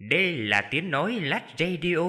Đây là tiếng nói Lách Radio.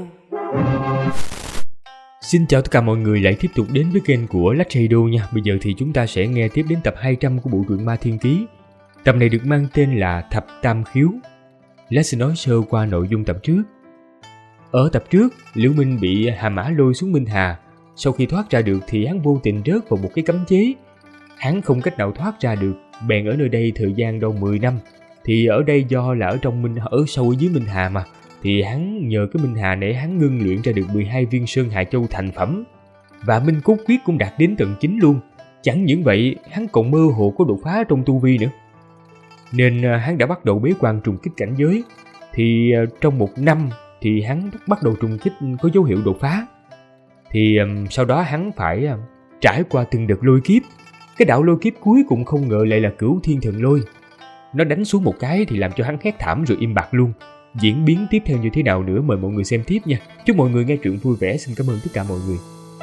Xin chào tất cả mọi người lại tiếp tục đến với kênh của Lách Radio nha. Bây giờ thì chúng ta sẽ nghe tiếp đến tập 200 của bộ truyện Ma Thiên Ký. Tập này được mang tên là Thập Tam Khiếu. Lách sẽ nói sơ qua nội dung tập trước. Ở tập trước, Liễu Minh bị Hà Mã lôi xuống Minh Hà. Sau khi thoát ra được thì hắn vô tình rớt vào một cái cấm chế. Hắn không cách nào thoát ra được, bèn ở nơi đây thời gian đâu 10 năm. Thì ở đây do là ở sâu ở dưới Minh Hà mà, thì hắn nhờ cái Minh Hà này hắn ngưng luyện ra được 12 viên Sơn Hà Châu thành phẩm. Và Minh Cốt Quyết cũng đạt đến tầng 9 luôn. Chẳng những vậy, hắn còn mơ hồ có đột phá trong tu vi nữa. Nên hắn đã bắt đầu bế quan trùng kích cảnh giới. Thì trong một năm thì hắn bắt đầu trùng kích có dấu hiệu đột phá. Thì sau đó hắn phải trải qua từng đợt lôi kiếp. Cái đạo lôi kiếp cuối cùng không ngờ lại là Cửu Thiên Thần Lôi. Nó đánh xuống một cái thì làm cho hắn hét thảm rồi im bặt luôn. Diễn biến tiếp theo như thế nào nữa mời mọi người xem tiếp nha. Chúc mọi người nghe truyện vui vẻ. Xin cảm ơn tất cả mọi người.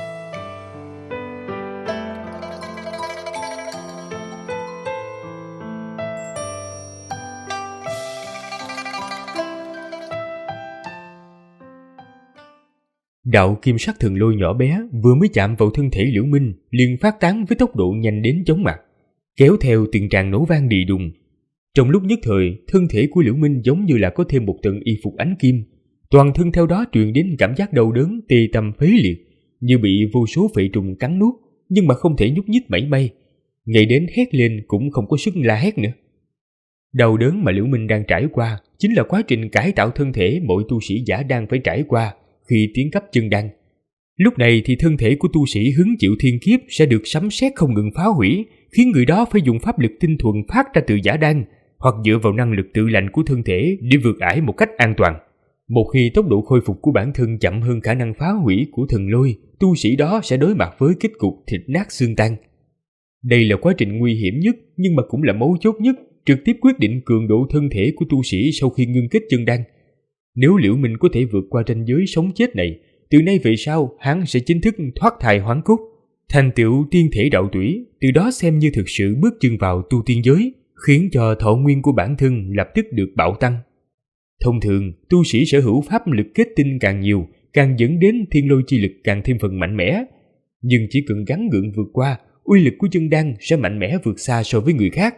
Đạo kim sắc thần lôi nhỏ bé vừa mới chạm vào thân thể Liễu Minh liền phát tán với tốc độ nhanh đến chóng mặt, kéo theo từng tràng nổ vang đì đùng. Trong lúc nhất thời, thân thể của Liễu Minh giống như là có thêm một tầng y phục ánh kim, toàn thân theo đó truyền đến cảm giác đau đớn tê tâm phế liệt, như bị vô số phệ trùng cắn nuốt, nhưng mà không thể nhúc nhích mảy may, ngay đến hét lên cũng không có sức la hét nữa. Đau đớn mà Liễu Minh đang trải qua chính là quá trình cải tạo thân thể mỗi tu sĩ giả đang phải trải qua khi tiến cấp chân đan. Lúc này thì thân thể của tu sĩ hứng chịu thiên kiếp sẽ được sấm sét không ngừng phá hủy, khiến người đó phải dùng pháp lực tinh thuần phát ra từ giả đan, hoặc dựa vào năng lực tự lành của thân thể để vượt ải một cách an toàn. Một khi tốc độ khôi phục của bản thân chậm hơn khả năng phá hủy của thần lôi, tu sĩ đó sẽ đối mặt với kết cục thịt nát xương tan. Đây là quá trình nguy hiểm nhất, nhưng mà cũng là mấu chốt nhất, trực tiếp quyết định cường độ thân thể của tu sĩ sau khi ngưng kết chân đan. Nếu Liễu Minh có thể vượt qua ranh giới sống chết này, từ nay về sau hắn sẽ chính thức thoát thai hoán cốt, thành tựu tiên thể đạo tủy, từ đó xem như thực sự bước chân vào tu tiên giới, khiến cho thọ nguyên của bản thân lập tức được bạo tăng. Thông thường, tu sĩ sở hữu pháp lực kết tinh càng nhiều, càng dẫn đến thiên lôi chi lực càng thêm phần mạnh mẽ. Nhưng chỉ cần gắng gượng vượt qua, uy lực của chân đan sẽ mạnh mẽ vượt xa so với người khác.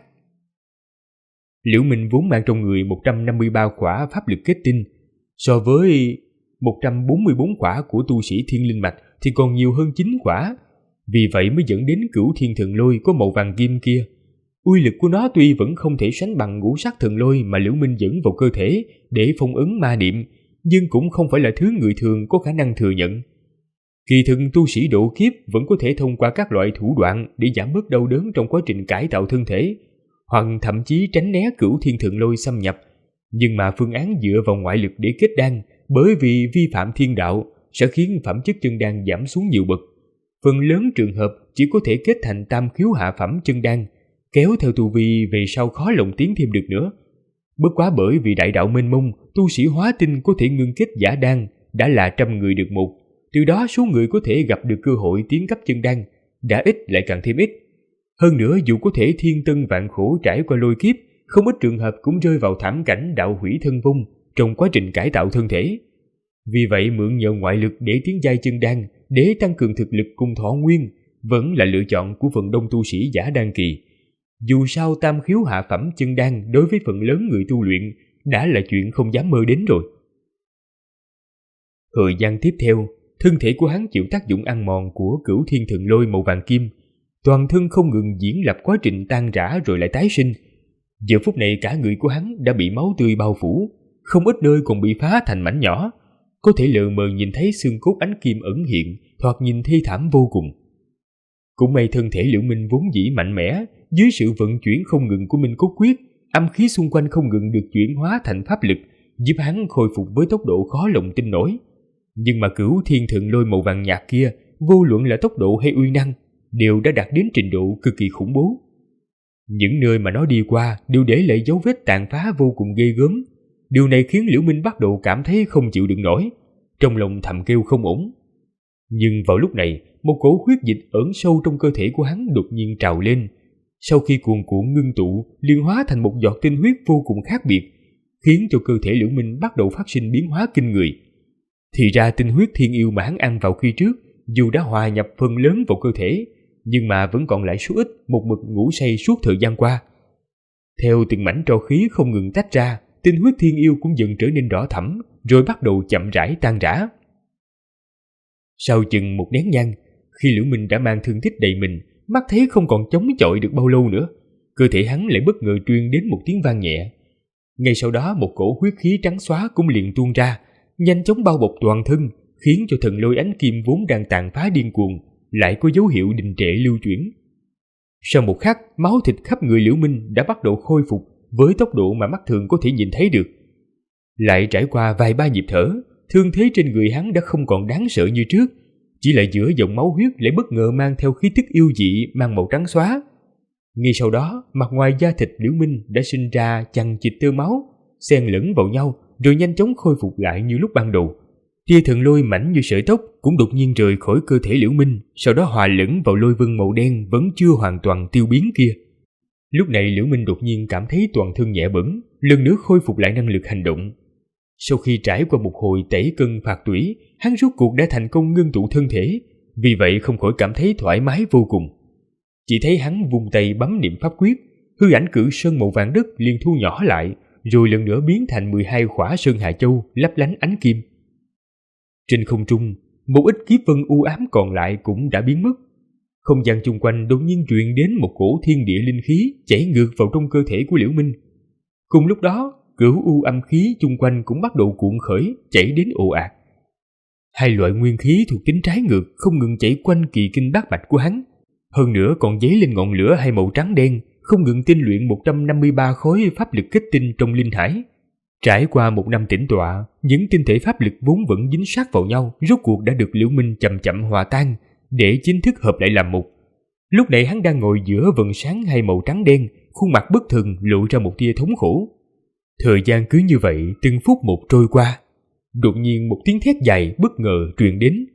Liễu Minh vốn mang trong người 153 khỏa pháp lực kết tinh, so với 144 khỏa của tu sĩ thiên linh mạch thì còn nhiều hơn 9 khỏa. Vì vậy mới dẫn đến Cửu Thiên Thần Lôi có màu vàng kim kia. Uy lực của nó tuy vẫn không thể sánh bằng ngũ sắc thần lôi mà Liễu Minh dẫn vào cơ thể để phong ấn ma niệm, nhưng cũng không phải là thứ người thường có khả năng thừa nhận. Kỳ thực tu sĩ độ kiếp vẫn có thể thông qua các loại thủ đoạn để giảm bớt đau đớn trong quá trình cải tạo thân thể, hoặc thậm chí tránh né Cửu Thiên Thần Lôi xâm nhập. Nhưng mà phương án dựa vào ngoại lực để kết đan, bởi vì vi phạm thiên đạo, sẽ khiến phẩm chất chân đan giảm xuống nhiều bậc. Phần lớn trường hợp chỉ có thể kết thành tam khiếu hạ phẩm chân đan, kéo theo tu vi về sau khó lòng tiến thêm được nữa. Bất quá bởi vì đại đạo mênh mông, tu sĩ hóa tinh có thể ngưng kết giả đan đã là 100 người được một, từ đó số người có thể gặp được cơ hội tiến cấp chân đan đã ít lại càng thêm ít. Hơn nữa, dù có thể thiên tân vạn khổ trải qua lôi kiếp, không ít trường hợp cũng rơi vào thảm cảnh đạo hủy thân vong trong quá trình cải tạo thân thể. Vì vậy mượn nhờ ngoại lực để tiến giai chân đan, để tăng cường thực lực cùng thọ nguyên, vẫn là lựa chọn của phần đông tu sĩ giả đan kỳ. Dù sao tam khiếu hạ phẩm chân đan đối với phần lớn người tu luyện đã là chuyện không dám mơ đến rồi. Thời gian tiếp theo, thân thể của hắn chịu tác dụng ăn mòn của Cửu Thiên Thần Lôi màu vàng kim, toàn thân không ngừng diễn lập quá trình tan rã rồi lại tái sinh. Giờ phút này cả người của hắn đã bị máu tươi bao phủ, không ít nơi còn bị phá thành mảnh nhỏ, có thể lờ mờ nhìn thấy xương cốt ánh kim ẩn hiện, thoạt nhìn thê thảm vô cùng. Cũng may thân thể Liễu Minh vốn dĩ mạnh mẽ, dưới sự vận chuyển không ngừng của Minh Cốt Quyết, âm khí xung quanh không ngừng được chuyển hóa thành pháp lực, giúp hắn khôi phục với tốc độ khó lòng tin nổi. Nhưng mà Cửu Thiên Thần Lôi màu vàng nhạt kia, vô luận là tốc độ hay uy năng, đều đã đạt đến trình độ cực kỳ khủng bố. Những nơi mà nó đi qua đều để lại dấu vết tàn phá vô cùng ghê gớm. Điều này khiến Liễu Minh bắt đầu cảm thấy không chịu đựng nổi, trong lòng thầm kêu không ổn. Nhưng vào lúc này, một cổ huyết dịch ẩn sâu trong cơ thể của hắn đột nhiên trào lên. Sau khi cuồn cuộn ngưng tụ, liền hóa thành một giọt tinh huyết vô cùng khác biệt, khiến cho cơ thể Liễu Minh bắt đầu phát sinh biến hóa kinh người. Thì ra tinh huyết thiên yêu mà hắn ăn vào khi trước, dù đã hòa nhập phần lớn vào cơ thể, nhưng mà vẫn còn lại số ít một mực ngủ say suốt thời gian qua. Theo từng mảnh tro khí không ngừng tách ra, tinh huyết thiên yêu cũng dần trở nên đỏ thẫm, rồi bắt đầu chậm rãi tan rã. Sau chừng một nén nhang, khi Liễu Minh đã mang thương tích đầy mình, mắt thấy không còn chống chọi được bao lâu nữa, cơ thể hắn lại bất ngờ truyền đến một tiếng vang nhẹ. Ngay sau đó một cổ huyết khí trắng xóa cũng liền tuôn ra, nhanh chóng bao bọc toàn thân, khiến cho thần lôi ánh kim vốn đang tàn phá điên cuồng lại có dấu hiệu đình trệ lưu chuyển. Sau một khắc, máu thịt khắp người Liễu Minh đã bắt đầu khôi phục với tốc độ mà mắt thường có thể nhìn thấy được. Lại trải qua vài ba nhịp thở, thương thế trên người hắn đã không còn đáng sợ như trước, chỉ là giữa dòng máu huyết lại bất ngờ mang theo khí tức yêu dị mang màu trắng xóa. Ngay sau đó, mặt ngoài da thịt Liễu Minh đã sinh ra chằng chịt tơ máu, xen lẫn vào nhau rồi nhanh chóng khôi phục lại như lúc ban đầu. Tia thần lôi mảnh như sợi tóc cũng đột nhiên rời khỏi cơ thể Liễu Minh, sau đó hòa lẫn vào lôi vân màu đen vẫn chưa hoàn toàn tiêu biến kia. Lúc này Liễu Minh đột nhiên cảm thấy toàn thân nhẹ bẫng, lần nữa khôi phục lại năng lực hành động. Sau khi trải qua một hồi tẩy cân phạt tủy, hắn rốt cuộc đã thành công ngưng tụ thân thể, vì vậy không khỏi cảm thấy thoải mái vô cùng. Chỉ thấy hắn vung tay bấm niệm pháp quyết, hư ảnh cự sơn màu vàng đất liền thu nhỏ lại, rồi lần nữa biến thành 12 khỏa sơn hà châu lấp lánh ánh kim. Trên không trung, một ít kiếp vân u ám còn lại cũng đã biến mất. Không gian chung quanh đột nhiên truyền đến một cổ thiên địa linh khí chảy ngược vào trong cơ thể của Liễu Minh. Cùng lúc đó, cửu u âm khí chung quanh cũng bắt đầu cuộn khởi, chảy đến ồ ạt. Hai loại nguyên khí thuộc tính trái ngược không ngừng chảy quanh kỳ kinh bát mạch của hắn. Hơn nữa còn dấy lên ngọn lửa hai màu trắng đen, không ngừng tinh luyện 153 khối pháp lực kết tinh trong linh hải. Trải qua một năm tĩnh tọa, những tinh thể pháp lực vốn vẫn dính sát vào nhau rốt cuộc đã được Liễu Minh chậm chậm hòa tan để chính thức hợp lại làm một. Lúc này hắn đang ngồi giữa vầng sáng hai màu trắng đen, khuôn mặt bất thường lộ ra một tia thống khổ. Thời gian cứ như vậy từng phút một trôi qua. Đột nhiên một tiếng thét dài bất ngờ truyền đến.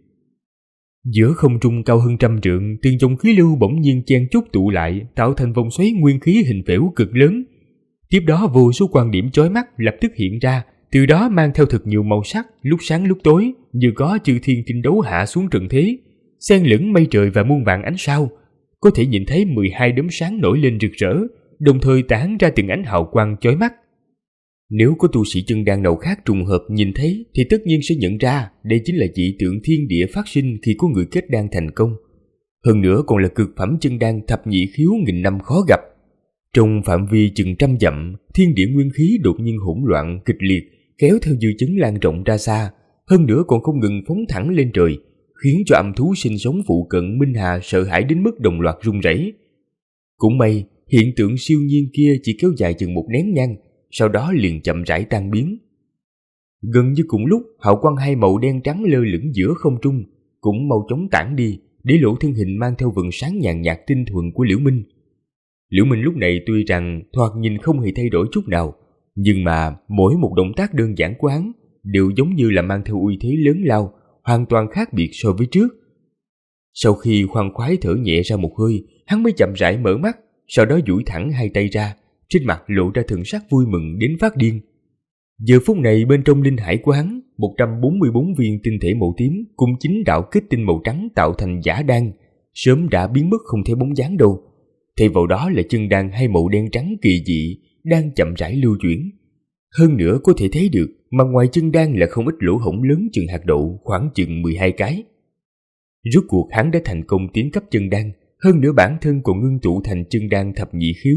Giữa không trung cao hơn 100 trượng, từng dòng khí lưu bỗng nhiên chen chúc tụ lại, tạo thành vòng xoáy nguyên khí hình phễu cực lớn. Tiếp đó vô số quan điểm chói mắt lập tức hiện ra, từ đó mang theo thật nhiều màu sắc, lúc sáng lúc tối, như có chư thiên tinh đấu hạ xuống trận thế, xen lẫn mây trời và muôn vàn ánh sao. Có thể nhìn thấy 12 đốm sáng nổi lên rực rỡ, đồng thời tản ra từng ánh hào quang chói mắt. Nếu có tu sĩ chân đan nào khác trùng hợp nhìn thấy thì tất nhiên sẽ nhận ra đây chính là dị tượng thiên địa phát sinh khi có người kết đan thành công. Hơn nữa còn là cực phẩm chân đan thập nhị khiếu nghìn năm khó gặp. Trong phạm vi chừng 100 dặm, thiên địa nguyên khí đột nhiên hỗn loạn kịch liệt, kéo theo dư chấn lan rộng ra xa, hơn nữa còn không ngừng phóng thẳng lên trời, khiến cho âm thú sinh sống phụ cận Minh Hà sợ hãi đến mức đồng loạt run rẩy. Cũng may, hiện tượng siêu nhiên kia chỉ kéo dài chừng một nén nhang, sau đó liền chậm rãi tan biến. Gần như cùng lúc, hào quang hai màu đen trắng lơ lửng giữa không trung cũng mau chóng tản đi, để lộ thân hình mang theo vầng sáng nhàn nhạt tinh thuần của Liễu Minh. Liễu Minh lúc này tuy rằng thoạt nhìn không hề thay đổi chút nào, nhưng mà mỗi một động tác đơn giản của hắn đều giống như là mang theo uy thế lớn lao, hoàn toàn khác biệt so với trước. Sau khi khoan khoái thở nhẹ ra một hơi, hắn mới chậm rãi mở mắt, sau đó duỗi thẳng hai tay ra, trên mặt lộ ra thần sắc vui mừng đến phát điên. Giờ phút này bên trong linh hải của hắn, 144 viên tinh thể màu tím cùng 9 đạo kết tinh màu trắng tạo thành giả đan, sớm đã biến mất không thấy bóng dáng đâu. Thay vào đó là chân đan hai màu đen trắng kỳ dị đang chậm rãi lưu chuyển. Hơn nữa có thể thấy được mà ngoài chân đan là không ít lỗ hổng lớn chừng hạt đậu, khoảng chừng 12 cái. Rốt cuộc hắn đã thành công tiến cấp chân đan, hơn nữa bản thân còn ngưng tụ thành chân đan thập nhị khiếu.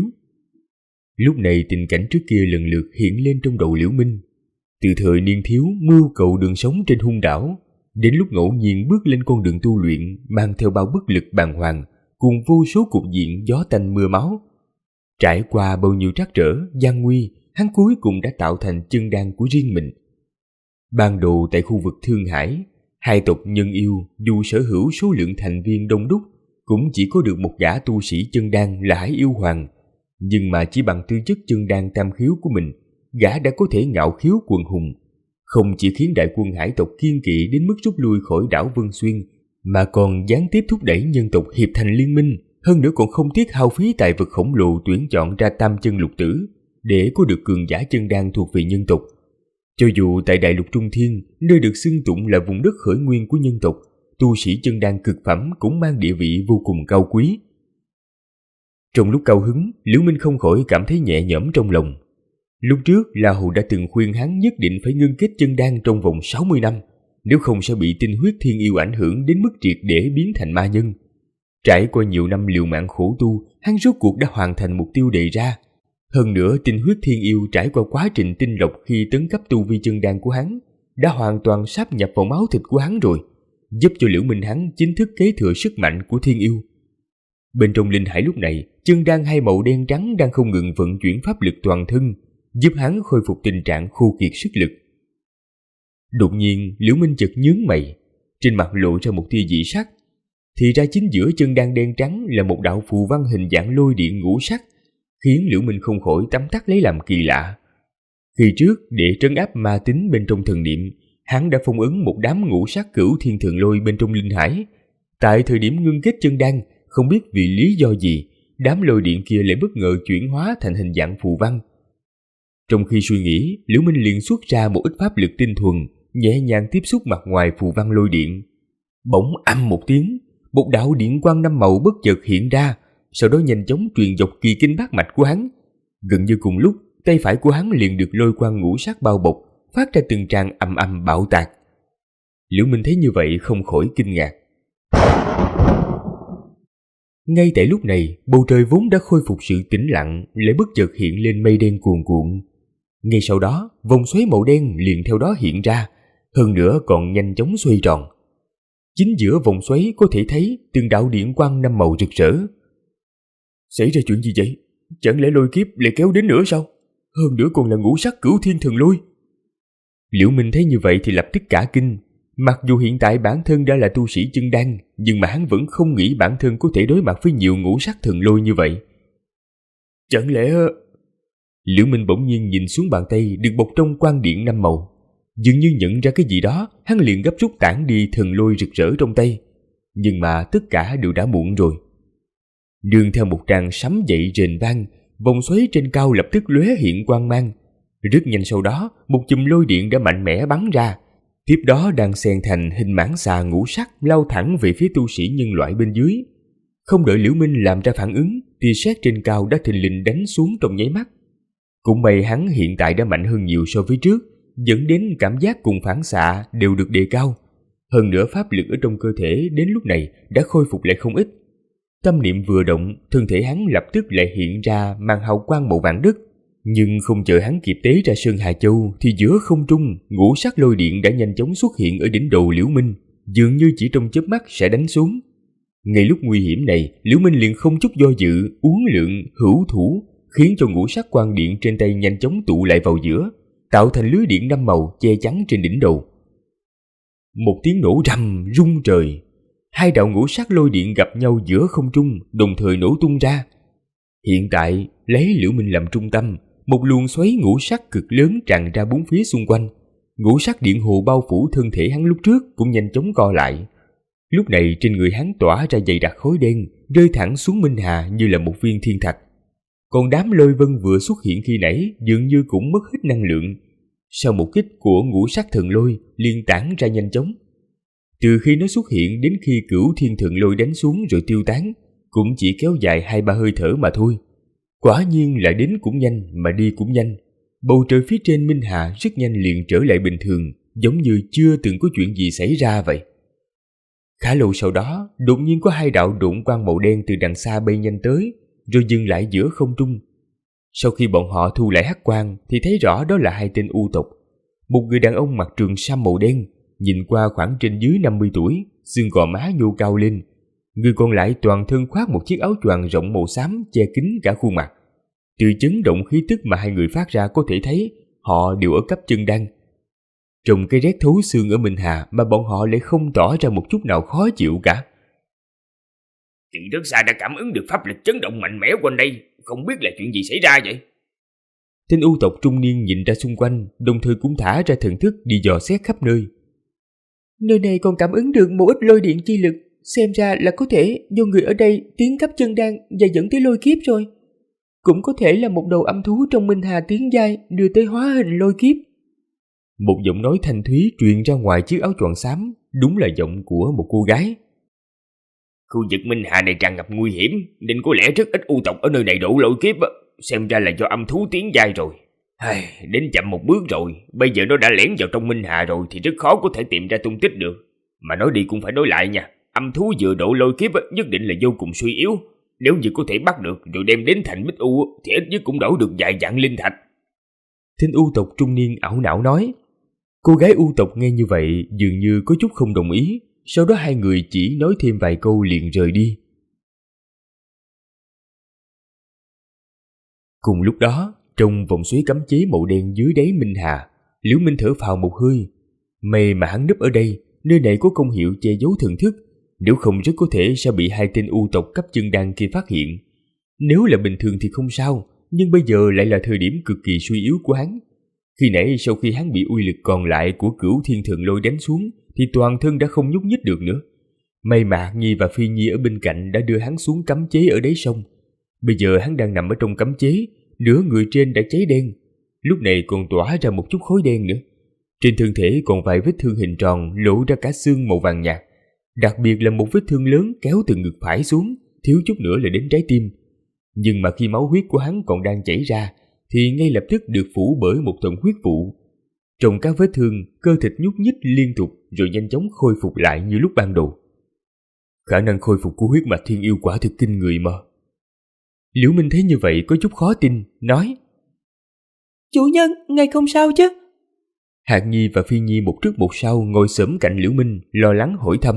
Lúc này tình cảnh trước kia lần lượt hiện lên trong đầu Liễu Minh. Từ thời niên thiếu mưu cầu đường sống trên hung đảo, đến lúc ngẫu nhiên bước lên con đường tu luyện mang theo bao bất lực bàng hoàng, cùng vô số cục diện gió tanh mưa máu. Trải qua bao nhiêu trắc trở, gian nguy, hắn cuối cùng đã tạo thành chân đan của riêng mình. Ban đầu tại khu vực Thương Hải, hai tộc nhân yêu dù sở hữu số lượng thành viên đông đúc, cũng chỉ có được một gã tu sĩ chân đan là Hải Yêu Hoàng. Nhưng mà chỉ bằng tư chất chân đan tam khiếu của mình, gã đã có thể ngạo khiếu quần hùng, không chỉ khiến đại quân hải tộc kiên kỵ đến mức rút lui khỏi đảo Vân Xuyên, mà còn gián tiếp thúc đẩy nhân tộc hiệp thành liên minh, hơn nữa còn không tiếc hao phí tài vật khổng lồ tuyển chọn ra tam chân lục tử, để có được cường giả chân đan thuộc về nhân tộc. Cho dù tại Đại Lục Trung Thiên, nơi được xưng tụng là vùng đất khởi nguyên của nhân tộc, tu sĩ chân đan cực phẩm cũng mang địa vị vô cùng cao quý. Trong lúc cao hứng, Liễu Minh không khỏi cảm thấy nhẹ nhõm trong lòng. Lúc trước, La Hầu đã từng khuyên hắn nhất định phải ngưng kết chân đan trong vòng 60 năm, nếu không sẽ bị tinh huyết thiên yêu ảnh hưởng đến mức triệt để biến thành ma nhân. Trải qua nhiều năm liều mạng khổ tu, hắn rốt cuộc đã hoàn thành mục tiêu đề ra. Hơn nữa, tinh huyết thiên yêu trải qua quá trình tinh lọc khi tấn cấp tu vi chân đan của hắn, đã hoàn toàn sáp nhập vào máu thịt của hắn rồi, giúp cho Liễu Minh hắn chính thức kế thừa sức mạnh của thiên yêu. Bên trong linh hải lúc này, chân đan hai màu đen trắng đang không ngừng vận chuyển pháp lực toàn thân, giúp hắn khôi phục tình trạng khô kiệt sức lực. Đột nhiên, Liễu Minh chợt nhướng mày, trên mặt lộ ra một tia dị sắc. Thì ra chính giữa chân đan đen trắng là một đạo phù văn hình dạng lôi điện ngũ sắc, khiến Liễu Minh không khỏi tấm tắc lấy làm kỳ lạ. Khi trước, để trấn áp ma tính bên trong thần niệm, hắn đã phong ấn một đám ngũ sắc cửu thiên thượng lôi bên trong linh hải. Tại thời điểm ngưng kết chân đan, không biết vì lý do gì, đám lôi điện kia lại bất ngờ chuyển hóa thành hình dạng phù văn. Trong khi suy nghĩ, Liễu Minh liền xuất ra một ít pháp lực tinh thuần, nhẹ nhàng tiếp xúc mặt ngoài phù văn lôi điện. Bỗng âm một tiếng, một đạo điện quang năm màu bất chợt hiện ra, sau đó nhanh chóng truyền dọc kỳ kinh bát mạch của hắn. Gần như cùng lúc, tay phải của hắn liền được lôi quang ngũ sắc bao bọc, phát ra từng tràng ầm ầm bạo tạc. Liễu Minh thấy như vậy không khỏi kinh ngạc. Ngay tại lúc này, bầu trời vốn đã khôi phục sự tĩnh lặng lại bất chợt hiện lên mây đen cuồn cuộn. Ngay sau đó, vòng xoáy màu đen liền theo đó hiện ra, hơn nữa còn nhanh chóng xoay tròn. Chính giữa vòng xoáy có thể thấy từng đạo điện quang năm màu rực rỡ. Xảy ra chuyện gì vậy? Chẳng lẽ lôi kiếp lại kéo đến nữa sao? Hơn nữa còn là ngũ sắc cửu thiên thần lôi. Liễu Minh thấy như vậy thì lập tức cả kinh. Mặc dù hiện tại bản thân đã là tu sĩ chân đan, nhưng mà hắn vẫn không nghĩ bản thân có thể đối mặt với nhiều ngũ sắc thần lôi như vậy. Chẳng lẽ... Liễu Minh bỗng nhiên nhìn xuống bàn tay được bọc trong quang điện năm màu. Dường như nhận ra cái gì đó, hắn liền gấp rút tản đi thần lôi rực rỡ trong tay. Nhưng mà tất cả đều đã muộn rồi. Nương theo một tràng sấm dậy rền vang, vòng xoáy trên cao lập tức lóe hiện quang mang. Rất nhanh sau đó, một chùm lôi điện đã mạnh mẽ bắn ra. Tiếp đó đang xen thành hình mãng xà ngũ sắc lao thẳng về phía tu sĩ nhân loại bên dưới. Không đợi Liễu Minh làm ra phản ứng, tia sét trên cao đã thình lình đánh xuống trong nháy mắt. Cũng may hắn hiện tại đã mạnh hơn nhiều so với trước, dẫn đến cảm giác cùng phản xạ đều được đề cao. Hơn nữa pháp lực ở trong cơ thể đến lúc này đã khôi phục lại không ít. Tâm niệm vừa động, thân thể hắn lập tức lại hiện ra màn hào quang màu vàng đất. Nhưng không chờ hắn kịp tế ra Sơn Hà Châu thì giữa không trung, ngũ sắc lôi điện đã nhanh chóng xuất hiện ở đỉnh đầu Liễu Minh, dường như chỉ trong chớp mắt sẽ đánh xuống. Ngay lúc nguy hiểm này, Liễu Minh liền không chút do dự, uốn lượn, hữu thủ, khiến cho ngũ sắc quang điện trên tay nhanh chóng tụ lại vào giữa, tạo thành lưới điện năm màu che chắn trên đỉnh đầu. Một tiếng nổ rầm rung trời, hai đạo ngũ sắc lôi điện gặp nhau giữa không trung, đồng thời nổ tung ra. Hiện tại, lấy Liễu Minh làm trung tâm, một luồng xoáy ngũ sắc cực lớn tràn ra bốn phía xung quanh. Ngũ sắc điện hồ bao phủ thân thể hắn lúc trước cũng nhanh chóng co lại. Lúc này trên người hắn tỏa ra dày đặc khối đen, rơi thẳng xuống Minh Hà như là một viên thiên thạch. Còn đám lôi vân vừa xuất hiện khi nãy dường như cũng mất hết năng lượng. Sau một kích của ngũ sắc thần lôi liền tản ra nhanh chóng. Từ khi nó xuất hiện đến khi cửu thiên thần lôi đánh xuống rồi tiêu tán, cũng chỉ kéo dài 2-3 hơi thở mà thôi. Quả nhiên là đến cũng nhanh mà đi cũng nhanh. Bầu trời phía trên Minh Hà rất nhanh liền trở lại bình thường, giống như chưa từng có chuyện gì xảy ra vậy. Khá lâu sau đó, đột nhiên có hai đạo độn quang màu đen từ đằng xa bay nhanh tới, rồi dừng lại giữa không trung. Sau khi bọn họ thu lại hắc quang thì thấy rõ đó là hai tên u tộc. Một người đàn ông mặc trường sam màu đen, nhìn qua khoảng trên dưới 50 tuổi, xương gò má nhô cao lên. Người còn lại toàn thân khoác một chiếc áo choàng rộng màu xám che kín cả khuôn mặt. Từ chấn động khí tức mà hai người phát ra có thể thấy họ đều ở cấp chân đan. Trong cái rét thấu xương ở Minh Hà mà bọn họ lại không tỏ ra một chút nào khó chịu cả. Từ rất xa đã cảm ứng được pháp lực chấn động mạnh mẽ quanh đây, không biết là chuyện gì xảy ra vậy? Tên u tộc trung niên nhìn ra xung quanh, đồng thời cũng thả ra thần thức đi dò xét khắp nơi. Nơi này còn cảm ứng được một ít lôi điện chi lực, xem ra là có thể do người ở đây tiến cấp chân đan và dẫn tới lôi kiếp rồi. Cũng có thể là một đầu âm thú trong Minh Hà tiến giai đưa tới hóa hình lôi kiếp. Một giọng nói thanh thúy truyền ra ngoài chiếc áo choàng xám, đúng là giọng của một cô gái. Khu vực Minh Hà này tràn ngập nguy hiểm, nên có lẽ rất ít u tộc ở nơi này đổ lôi kiếp. Xem ra là do âm thú tiến giai rồi. Đến chậm một bước rồi, bây giờ nó đã lẻn vào trong Minh Hà rồi thì rất khó có thể tìm ra tung tích được. Mà nói đi cũng phải nói lại nha, âm thú vừa đổ lôi kiếp nhất định là vô cùng suy yếu. Nếu như có thể bắt được rồi đem đến thành Bích U thì ít nhất cũng đổ được vài vạn linh thạch. Tên u tộc trung niên ảo não nói. Cô gái u tộc nghe như vậy dường như có chút không đồng ý. Sau đó hai người chỉ nói thêm vài câu liền rời đi. Cùng lúc đó, trong vòng xoáy cấm chế màu đen dưới đáy Minh Hà, Liễu Minh thở phào một hơi. May mà hắn núp ở đây, nơi này có công hiệu che giấu thần thức, nếu không rất có thể sẽ bị hai tên u tộc cấp chân đan kia phát hiện. Nếu là bình thường thì không sao, nhưng bây giờ lại là thời điểm cực kỳ suy yếu của hắn. Khi nãy sau khi hắn bị uy lực còn lại của Cửu Thiên Thần Lôi đánh xuống thì toàn thân đã không nhúc nhích được nữa. May mà Hạc Nhi và Phi Nhi ở bên cạnh đã đưa hắn xuống cấm chế ở đáy sông. Bây giờ hắn đang nằm ở trong cấm chế, nửa người trên đã cháy đen, lúc này còn tỏa ra một chút khói đen nữa. Trên thân thể còn vài vết thương hình tròn lộ ra cả xương màu vàng nhạt, đặc biệt là một vết thương lớn kéo từ ngực phải xuống, thiếu chút nữa là đến trái tim. Nhưng mà khi máu huyết của hắn còn đang chảy ra thì ngay lập tức được phủ bởi một tầng huyết vụ. Trong các vết thương, cơ thịt nhúc nhích liên tục rồi nhanh chóng khôi phục lại như lúc ban đầu. Khả năng khôi phục của huyết mạch thiên yêu quả thực kinh người mà. Liễu Minh thấy như vậy có chút khó tin, nói: Chủ nhân, ngài không sao chứ? Hạc Nhi và Phi Nhi một trước một sau ngồi xổm cạnh Liễu Minh, lo lắng hỏi thăm.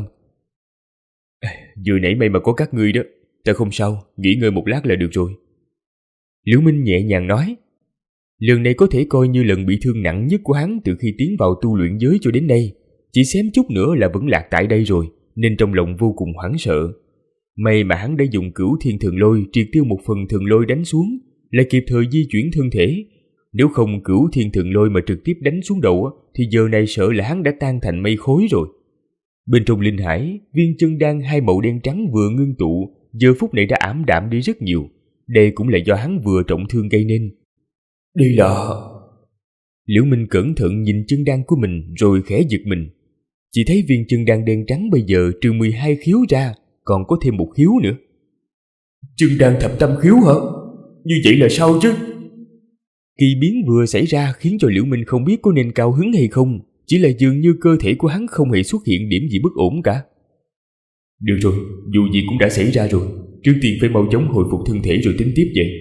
Vừa nãy may mà có các ngươi đó, ta không sao, nghỉ ngơi một lát là được rồi. Liễu Minh nhẹ nhàng nói. Lần này có thể coi như lần bị thương nặng nhất của hắn từ khi tiến vào tu luyện giới cho đến nay. Chỉ xém chút nữa là vẫn lạc tại đây rồi, nên trong lòng vô cùng hoảng sợ. May mà hắn đã dùng Cửu Thiên Thần Lôi triệt tiêu một phần thần lôi đánh xuống, lại kịp thời di chuyển thân thể. Nếu không Cửu Thiên Thần Lôi mà trực tiếp đánh xuống đầu thì giờ này sợ là hắn đã tan thành mây khói rồi. Bên trong linh hải, viên chân đan hai màu đen trắng vừa ngưng tụ, giờ phút này đã ảm đạm đi rất nhiều. Đây cũng là do hắn vừa trọng thương gây nên. Đây là... Liễu Minh cẩn thận nhìn chân đan của mình rồi khẽ giật mình. Chỉ thấy viên chân đan đen trắng bây giờ trừ 12 khiếu ra, còn có thêm một khiếu nữa. Chân đan thập tam khiếu hả? Như vậy là sao chứ? Kỳ biến vừa xảy ra khiến cho Liễu Minh không biết có nên cao hứng hay không, chỉ là dường như cơ thể của hắn không hề xuất hiện điểm gì bất ổn cả. Được rồi, dù gì cũng đã xảy ra rồi, trước tiên phải mau chóng hồi phục thân thể rồi tính tiếp vậy.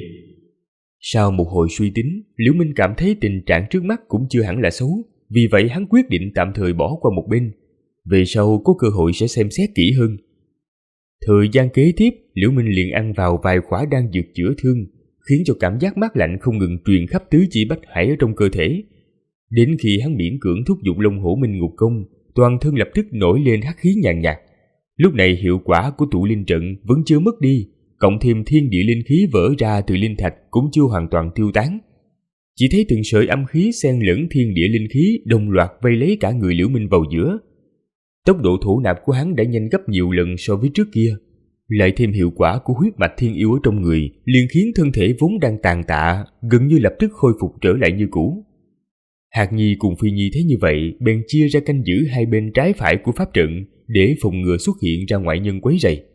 Sau một hồi suy tính, Liễu Minh cảm thấy tình trạng trước mắt cũng chưa hẳn là xấu, vì vậy hắn quyết định tạm thời bỏ qua một bên. Về sau có cơ hội sẽ xem xét kỹ hơn. Thời gian kế tiếp, Liễu Minh liền ăn vào vài khỏa đan dược chữa thương, khiến cho cảm giác mát lạnh không ngừng truyền khắp tứ chi bách hải ở trong cơ thể. Đến khi hắn miễn cưỡng thúc giục Long Hổ Minh Ngục Công, toàn thân lập tức nổi lên hắc khí nhàn nhạt. Lúc này hiệu quả của tụ linh trận vẫn chưa mất đi, cộng thêm thiên địa linh khí vỡ ra từ linh thạch cũng chưa hoàn toàn tiêu tán. Chỉ thấy từng sợi âm khí xen lẫn thiên địa linh khí đồng loạt vây lấy cả người Liễu Minh vào giữa. Tốc độ thổ nạp của hắn đã nhanh gấp nhiều lần so với trước kia. Lại thêm hiệu quả của huyết mạch thiên yêu ở trong người, liền khiến thân thể vốn đang tàn tạ gần như lập tức khôi phục trở lại như cũ. Hạc Nhi cùng Phi Nhi thấy như vậy, bèn chia ra canh giữ hai bên trái phải của pháp trận để phòng ngừa xuất hiện ra ngoại nhân quấy rầy.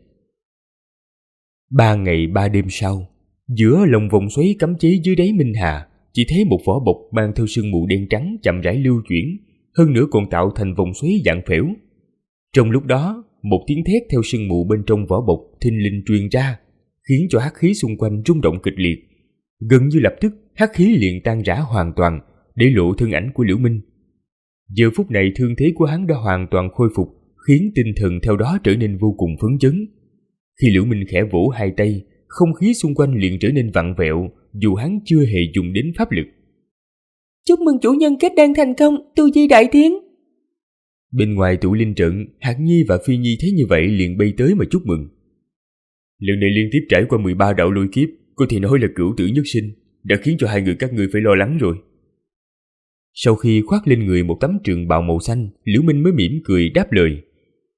3 ngày 3 đêm sau, giữa lòng vòng xoáy cấm chế dưới đáy Minh Hà, chỉ thấy một vỏ bọc mang theo sương mù đen trắng chậm rãi lưu chuyển, hơn nữa còn tạo thành vòng xoáy dạng phễu. Trong lúc đó, một tiếng thét theo sương mù bên trong vỏ bọc thình lình truyền ra, khiến cho hắc khí xung quanh rung động kịch liệt. Gần như lập tức, hắc khí liền tan rã hoàn toàn, để lộ thân ảnh của Liễu Minh. Giờ phút này thương thế của hắn đã hoàn toàn khôi phục, khiến tinh thần theo đó trở nên vô cùng phấn chấn. Khi Liễu Minh khẽ vỗ hai tay, không khí xung quanh liền trở nên vặn vẹo, dù hắn chưa hề dùng đến pháp lực. Chúc mừng chủ nhân kết đan thành công, tu vi đại tiến. Bên ngoài tụ linh trận, Hạc Nhi và Phi Nhi thấy như vậy liền bay tới mà chúc mừng. Lần này liên tiếp trải qua 13 đạo lôi kiếp, có thể nói là cửu tử nhất sinh, đã khiến cho hai người các ngươi phải lo lắng rồi. Sau khi khoác lên người một tấm trường bào màu xanh, Liễu Minh mới mỉm cười đáp lời.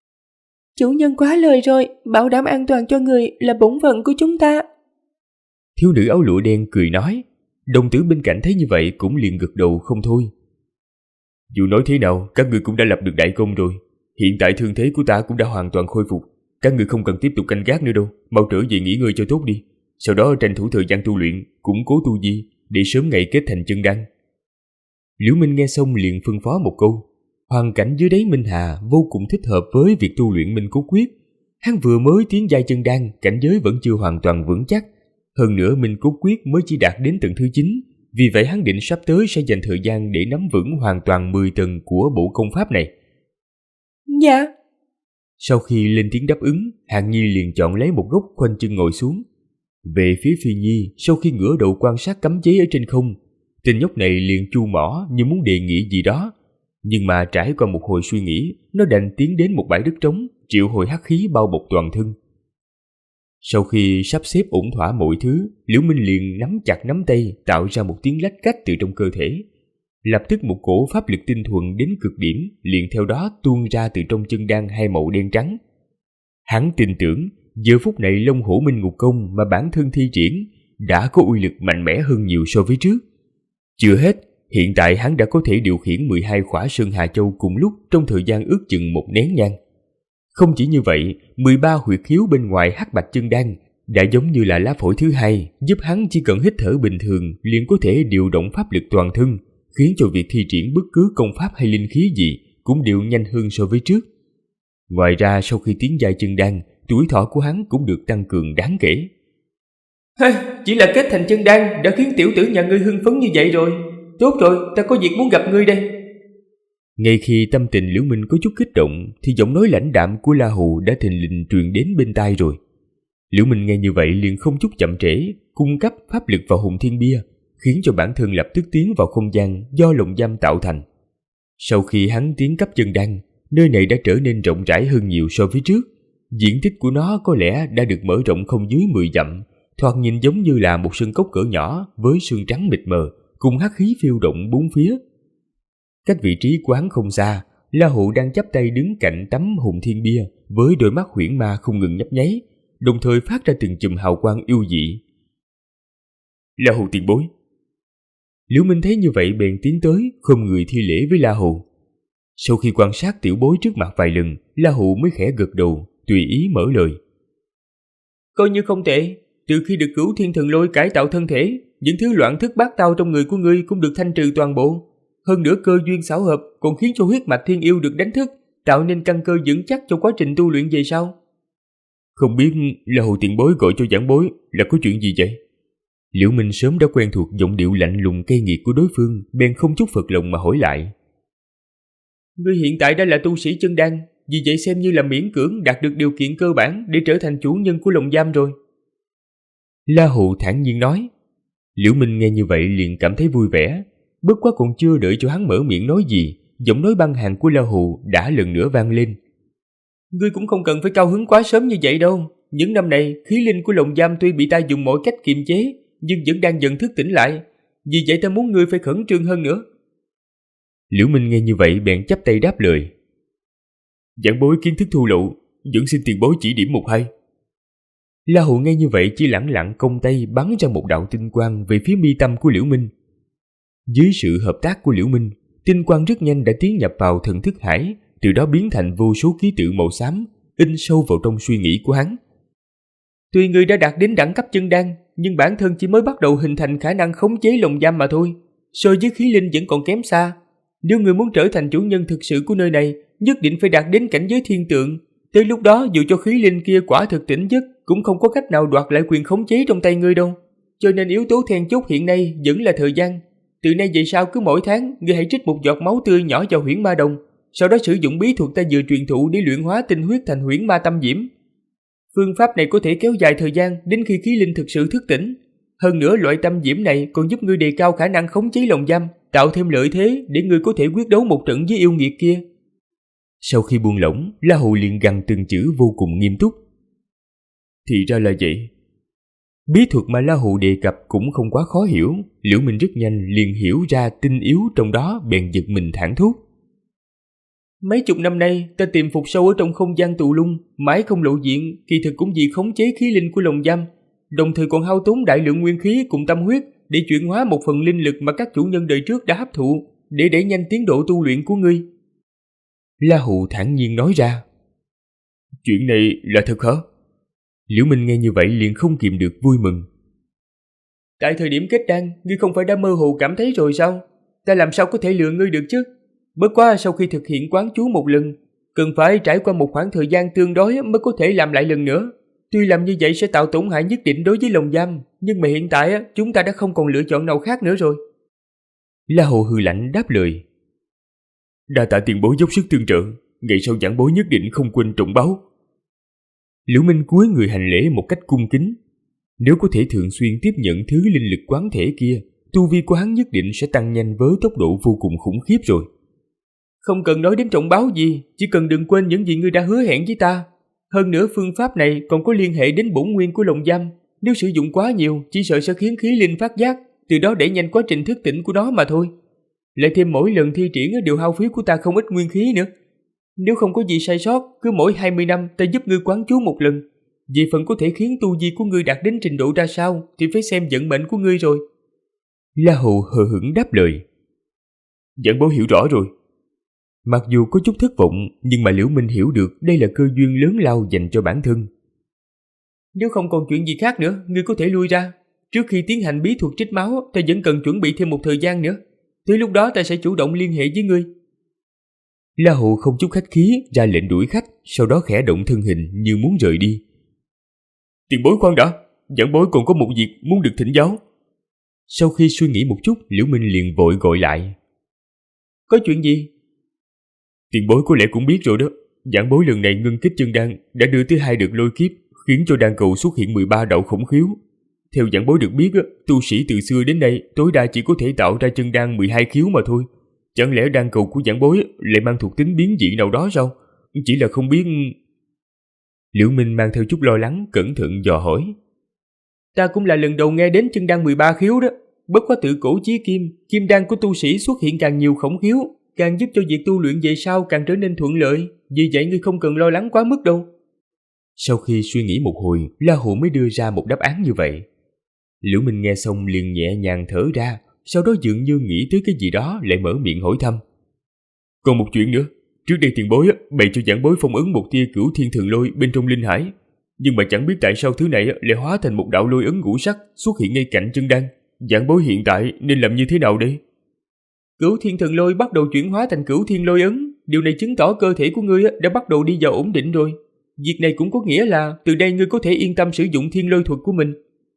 Chủ nhân quá lời rồi, bảo đảm an toàn cho người là bổn phận của chúng ta. Thiếu nữ áo lụa đen cười nói. Đồng tử bên cạnh thấy như vậy cũng liền gật đầu không thôi. Dù nói thế nào, các ngươi cũng đã lập được đại công rồi. Hiện tại thương thế của ta cũng đã hoàn toàn khôi phục. Các ngươi không cần tiếp tục canh gác nữa đâu. Mau trở về nghỉ ngơi cho tốt đi. Sau đó tranh thủ thời gian tu luyện, củng cố tu vi để sớm ngày kết thành chân đan. Liễu Minh nghe xong liền phân phó một câu. Hoàn cảnh dưới đáy Minh Hà vô cùng thích hợp với việc tu luyện Minh Cốt Quyết. Hắn vừa mới tiến giai chân đan, cảnh giới vẫn chưa hoàn toàn vững chắc. Hơn nữa Minh Cốt Quyết mới chỉ đạt đến tầng thứ 9, vì vậy hắn định sắp tới sẽ dành thời gian để nắm vững hoàn toàn 10 tầng của bộ công pháp này. Dạ. Sau khi lên tiếng đáp ứng, Hàn Nhi liền chọn lấy một góc khoanh chân ngồi xuống. Về phía Phi Nhi, sau khi ngửa đầu quan sát cấm chế ở trên không, tên nhóc này liền chu mỏ như muốn đề nghị gì đó. Nhưng mà trải qua một hồi suy nghĩ, nó đành tiến đến một bãi đất trống, triệu hồi hắc khí bao bọc toàn thân. Sau khi sắp xếp ổn thỏa mọi thứ, Liễu Minh liền nắm chặt nắm tay, tạo ra một tiếng lách cách từ trong cơ thể. Lập tức một cổ pháp lực tinh thuần đến cực điểm liền theo đó tuôn ra từ trong chân đan hai màu đen trắng. Hắn tin tưởng giờ phút này Long Hổ Minh Ngục Công mà bản thân thi triển đã có uy lực mạnh mẽ hơn nhiều so với trước. Chưa hết, hiện tại hắn đã có thể điều khiển 12 khỏa Sơn Hà Châu cùng lúc trong thời gian ước chừng một nén nhang. Không chỉ như vậy, 13 huyệt khiếu bên ngoài hắc bạch chân đan đã giống như là lá phổi thứ hai, giúp hắn chỉ cần hít thở bình thường liền có thể điều động pháp lực toàn thân, khiến cho việc thi triển bất cứ công pháp hay linh khí gì cũng đều nhanh hơn so với trước. Ngoài ra sau khi tiến giai chân đan, tuổi thọ của hắn cũng được tăng cường đáng kể. Chỉ là kết thành chân đan đã khiến tiểu tử nhà ngươi hưng phấn như vậy rồi. Tốt rồi, ta có việc muốn gặp ngươi đây. Ngay khi tâm tình Liễu Minh có chút kích động thì giọng nói lãnh đạm của La Hù đã thình lình truyền đến bên tai rồi. Liễu Minh nghe như vậy liền không chút chậm trễ, cung cấp pháp lực vào Hùng Thiên Bia, khiến cho bản thân lập tức tiến vào không gian do lồng giam tạo thành. Sau khi hắn tiến cấp chân đan, nơi này đã trở nên rộng rãi hơn nhiều so với trước. Diện tích của nó có lẽ đã được mở rộng không dưới 10 dặm, thoạt nhìn giống như là một sân cốc cỡ nhỏ với sương trắng mịt mờ, cùng hắc khí phiêu động bốn phía. Cách vị trí của hắn không xa, La Hụ đang chắp tay đứng cạnh tấm Hùng Thiên Bia với đôi mắt huyễn ma không ngừng nhấp nháy, đồng thời phát ra từng chùm hào quang yêu dị. La Hù tiền bối. Liễu Minh thấy như vậy bèn tiến tới, khom người thi lễ với La Hù. Sau khi quan sát tiểu bối trước mặt vài lần, La Hù mới khẽ gật đầu, tùy ý mở lời. Coi như không tệ, từ khi được Cửu Thiên Thần Lôi cải tạo thân thể, những thứ loạn thức bát tao trong người của ngươi cũng được thanh trừ toàn bộ. Hơn nữa cơ duyên xảo hợp còn khiến cho huyết mạch thiên yêu được đánh thức, tạo nên căn cơ vững chắc cho quá trình tu luyện về sau. Không biết La Hù tiền bối gọi cho giảng bối là có chuyện gì vậy? Liễu Minh sớm đã quen thuộc giọng điệu lạnh lùng cay nghiệt của đối phương, bèn không chút phật lòng mà hỏi lại. Ngươi hiện tại đã là tu sĩ chân đan, vì vậy xem như là miễn cưỡng đạt được điều kiện cơ bản để trở thành chủ nhân của lồng giam rồi. La Hù thản nhiên nói. Liễu Minh nghe như vậy liền cảm thấy vui vẻ, bất quá còn chưa đợi cho hắn mở miệng nói gì, giọng nói băng hàn của La Hù đã lần nữa vang lên. Ngươi cũng không cần phải cao hứng quá sớm như vậy đâu. Những năm này, khí linh của lồng giam tuy bị ta dùng mọi cách kiềm chế, nhưng vẫn đang dần thức tỉnh lại. Vì vậy ta muốn ngươi phải khẩn trương hơn nữa. Liễu Minh nghe như vậy bèn chắp tay đáp lời. Giảng bối kiến thức thô lậu, vẫn xin tiền bối chỉ điểm một hai. La Hù nghe như vậy chỉ lẳng lặng cong tay bắn ra một đạo tinh quang về phía mi tâm của Liễu Minh. Dưới sự hợp tác của Liễu Minh, tinh quang rất nhanh đã tiến nhập vào thần thức hải, từ đó biến thành vô số ký tự màu xám, in sâu vào trong suy nghĩ của hắn. Tuy ngươi đã đạt đến đẳng cấp chân đan, nhưng bản thân chỉ mới bắt đầu hình thành khả năng khống chế lồng giam mà thôi. So với khí linh vẫn còn kém xa. Nếu ngươi muốn trở thành chủ nhân thực sự của nơi này, nhất định phải đạt đến cảnh giới thiên tượng. Tới lúc đó dù cho khí linh kia quả thực tỉnh giấc, cũng không có cách nào đoạt lại quyền khống chế trong tay ngươi đâu. Cho nên yếu tố then chốt hiện nay vẫn là thời gian. Từ nay về sau cứ mỗi tháng, ngươi hãy trích một giọt máu tươi nhỏ vào huyễn ma đồng, sau đó sử dụng bí thuật ta vừa truyền thụ để luyện hóa tinh huyết thành huyễn ma tâm diễm. Phương pháp này có thể kéo dài thời gian đến khi khí linh thực sự thức tỉnh. Hơn nữa loại tâm diễm này còn giúp ngươi đề cao khả năng khống chế lồng giam, tạo thêm lợi thế để ngươi có thể quyết đấu một trận với yêu nghiệt kia. Sau khi buông lỏng, La Hù liền gằn từng chữ vô cùng nghiêm túc. Thì ra là vậy. Bí thuật mà La Hù đề cập cũng không quá khó hiểu, Liễu Minh rất nhanh liền hiểu ra tinh yếu trong đó, bèn giật mình thảng thốt. Mấy chục năm nay ta tìm phục sâu ở trong không gian tù lung, mãi không lộ diện, kỳ thực cũng vì khống chế khí linh của lồng giam. đồng thời còn hao tốn đại lượng nguyên khí cùng tâm huyết để chuyển hóa một phần linh lực mà các chủ nhân đời trước đã hấp thụ để đẩy nhanh tiến độ tu luyện của ngươi. La Hù thản nhiên nói ra. Chuyện này là thật hả? Liễu Minh nghe như vậy liền không kìm được vui mừng. Tại thời điểm kết đan, ngươi không phải đã mơ hồ cảm thấy rồi sao? Ta làm sao có thể lừa ngươi được chứ? Bất quá sau khi thực hiện quán chú một lần, cần phải trải qua một khoảng thời gian tương đối mới có thể làm lại lần nữa. Tuy làm như vậy sẽ tạo tổn hại nhất định đối với lồng giam, nhưng mà hiện tại chúng ta đã không còn lựa chọn nào khác nữa rồi. La Hù hừ lạnh đáp lời. Đa tạ tiền bối dốc sức tương trợ, ngày sau giảng bối nhất định không quên trọng báo. Liễu Minh cúi người hành lễ một cách cung kính. Nếu có thể thường xuyên tiếp nhận thứ linh lực quán thể kia, tu vi của hắn nhất định sẽ tăng nhanh với tốc độ vô cùng khủng khiếp rồi. Không cần nói đến trọng báo gì, chỉ cần đừng quên những gì ngươi đã hứa hẹn với ta. Hơn nữa phương pháp này còn có liên hệ đến bổn nguyên của lồng giam. Nếu sử dụng quá nhiều, chỉ sợ sẽ khiến khí linh phát giác, từ đó đẩy nhanh quá trình thức tỉnh của nó mà thôi. Lại thêm mỗi lần thi triển đều hao phí của ta không ít nguyên khí nữa. Nếu không có gì sai sót, cứ mỗi 20 năm ta giúp ngươi quán chú một lần. Vì phần có thể khiến tu vi của ngươi đạt đến trình độ ra sao thì phải xem vận mệnh của ngươi rồi. La Hù hờ hững đáp lời. Giảng bối hiểu rõ rồi. Mặc dù có chút thất vọng, nhưng mà Liễu Minh hiểu được đây là cơ duyên lớn lao dành cho bản thân. Nếu không còn chuyện gì khác nữa, ngươi có thể lui ra. Trước khi tiến hành bí thuật trích máu, ta vẫn cần chuẩn bị thêm một thời gian nữa. Tới lúc đó ta sẽ chủ động liên hệ với ngươi. La Hù không chút khách khí ra lệnh đuổi khách, sau đó khẽ động thân hình như muốn rời đi. Tiền bối khoan đã, giảng bối còn có một việc muốn được thỉnh giáo. Sau khi suy nghĩ một chút, Liễu Minh liền vội gọi lại. Có chuyện gì? Tiền bối có lẽ cũng biết rồi đó, giảng bối lần này ngưng kết chân đan đã đưa tới 2 đợt lôi kiếp, khiến cho đan cầu xuất hiện 13 đạo khổng khiếu. Theo giảng bối được biết, tu sĩ từ xưa đến nay tối đa chỉ có thể tạo ra chân đan 12 khiếu mà thôi. Chẳng lẽ đan cầu của giảng bối lại mang thuộc tính biến dị nào đó sao? Chỉ là không biết... Liễu Minh mang theo chút lo lắng, cẩn thận dò hỏi. Ta cũng là lần đầu nghe đến chân đan 13 khiếu đó. Bất quá tự cổ chí kim, kim đan của tu sĩ xuất hiện càng nhiều khổng khiếu, càng giúp cho việc tu luyện về sau càng trở nên thuận lợi. Vì vậy ngươi không cần lo lắng quá mức đâu. Sau khi suy nghĩ một hồi, La Hù mới đưa ra một đáp án như vậy. Liễu Minh nghe xong liền nhẹ nhàng thở ra, sau đó dường như nghĩ tới cái gì đó lại mở miệng hỏi thăm. Còn một chuyện nữa, trước đây tiền bối bày cho giảng bối phong ấn một tia cửu thiên thần lôi bên trong linh hải, nhưng mà chẳng biết tại sao thứ này lại hóa thành một đạo lôi ấn ngũ sắc xuất hiện ngay cạnh chân đan. Giảng bối hiện tại nên làm như thế nào đây? Cửu thiên thần lôi bắt đầu chuyển hóa thành cửu thiên lôi ấn, điều này chứng tỏ cơ thể của ngươi đã bắt đầu đi vào ổn định rồi. Việc này cũng có nghĩa là từ đây ngươi có thể yên tâm sử dụng thiên lôi thuật của mình.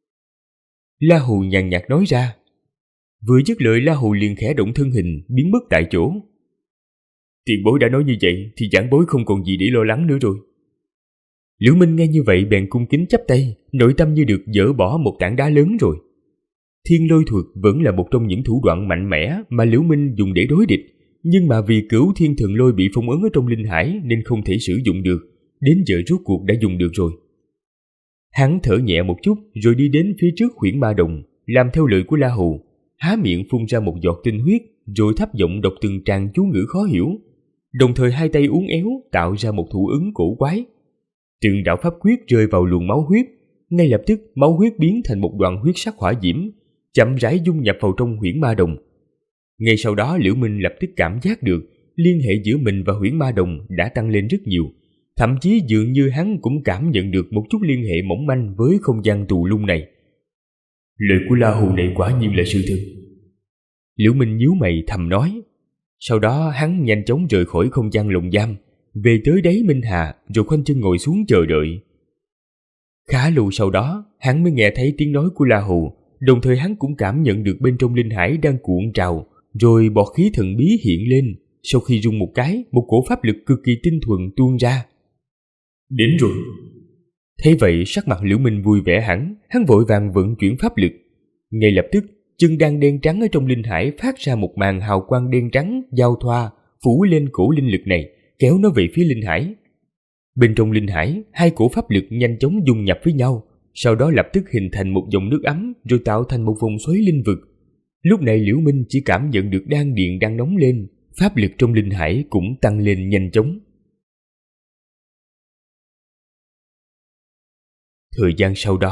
La Hù nhàn nhạt nói ra. Vừa dứt lời, La Hù liền khẽ động thân hình biến mất tại chỗ. Tiền bối đã nói như vậy thì giảng bối không còn gì để lo lắng nữa rồi. Liễu Minh nghe như vậy bèn cung kính chắp tay, nội tâm như được dỡ bỏ một tảng đá lớn rồi. Thiên lôi thuật vẫn là một trong những thủ đoạn mạnh mẽ mà Liễu Minh dùng để đối địch, nhưng mà vì cửu thiên thần lôi bị phong ấn ở trong linh hải nên không thể sử dụng được, đến giờ rốt cuộc đã dùng được rồi. Hắn thở nhẹ một chút rồi đi đến phía trước huyễn ma đồng, làm theo lời của La Hù, há miệng phun ra một giọt tinh huyết rồi thấp giọng đọc từng tràng chú ngữ khó hiểu, đồng thời hai tay uốn éo tạo ra một thủ ấn cổ quái. Từng đạo pháp quyết rơi vào luồng máu huyết, ngay lập tức máu huyết biến thành một đoàn huyết sắc hỏa diễm, chậm rãi dung nhập vào trong huyễn ma đồng. Ngay sau đó Liễu Minh lập tức cảm giác được liên hệ giữa mình và huyễn ma đồng đã tăng lên rất nhiều, thậm chí dường như hắn cũng cảm nhận được một chút liên hệ mỏng manh với không gian tù lung này. Lời của La Hù này quả nhiên là sự thật. Liễu Minh nhíu mày thầm nói. Sau đó hắn nhanh chóng rời khỏi không gian lồng giam, về tới đáy Minh Hà rồi khoanh chân ngồi xuống chờ đợi. Khá lâu sau đó hắn mới nghe thấy tiếng nói của La Hù, đồng thời hắn cũng cảm nhận được bên trong linh hải đang cuộn trào, rồi bọt khí thần bí hiện lên. Sau khi rung một cái, một cổ pháp lực cực kỳ tinh thuần tuôn ra. Đến rồi. Thế vậy sắc mặt Liễu Minh vui vẻ hẳn, hắn vội vàng vận chuyển pháp lực. Ngay lập tức chân đan đen trắng ở trong linh hải phát ra một màn hào quang đen trắng giao thoa phủ lên cổ linh lực này, kéo nó về phía linh hải. Bên trong linh hải, hai cổ pháp lực nhanh chóng dung nhập với nhau, sau đó lập tức hình thành một dòng nước ấm rồi tạo thành một vòng xoáy linh vực. Lúc này Liễu Minh chỉ cảm nhận được đan điền đang nóng lên, pháp lực trong linh hải cũng tăng lên nhanh chóng. Thời gian sau đó,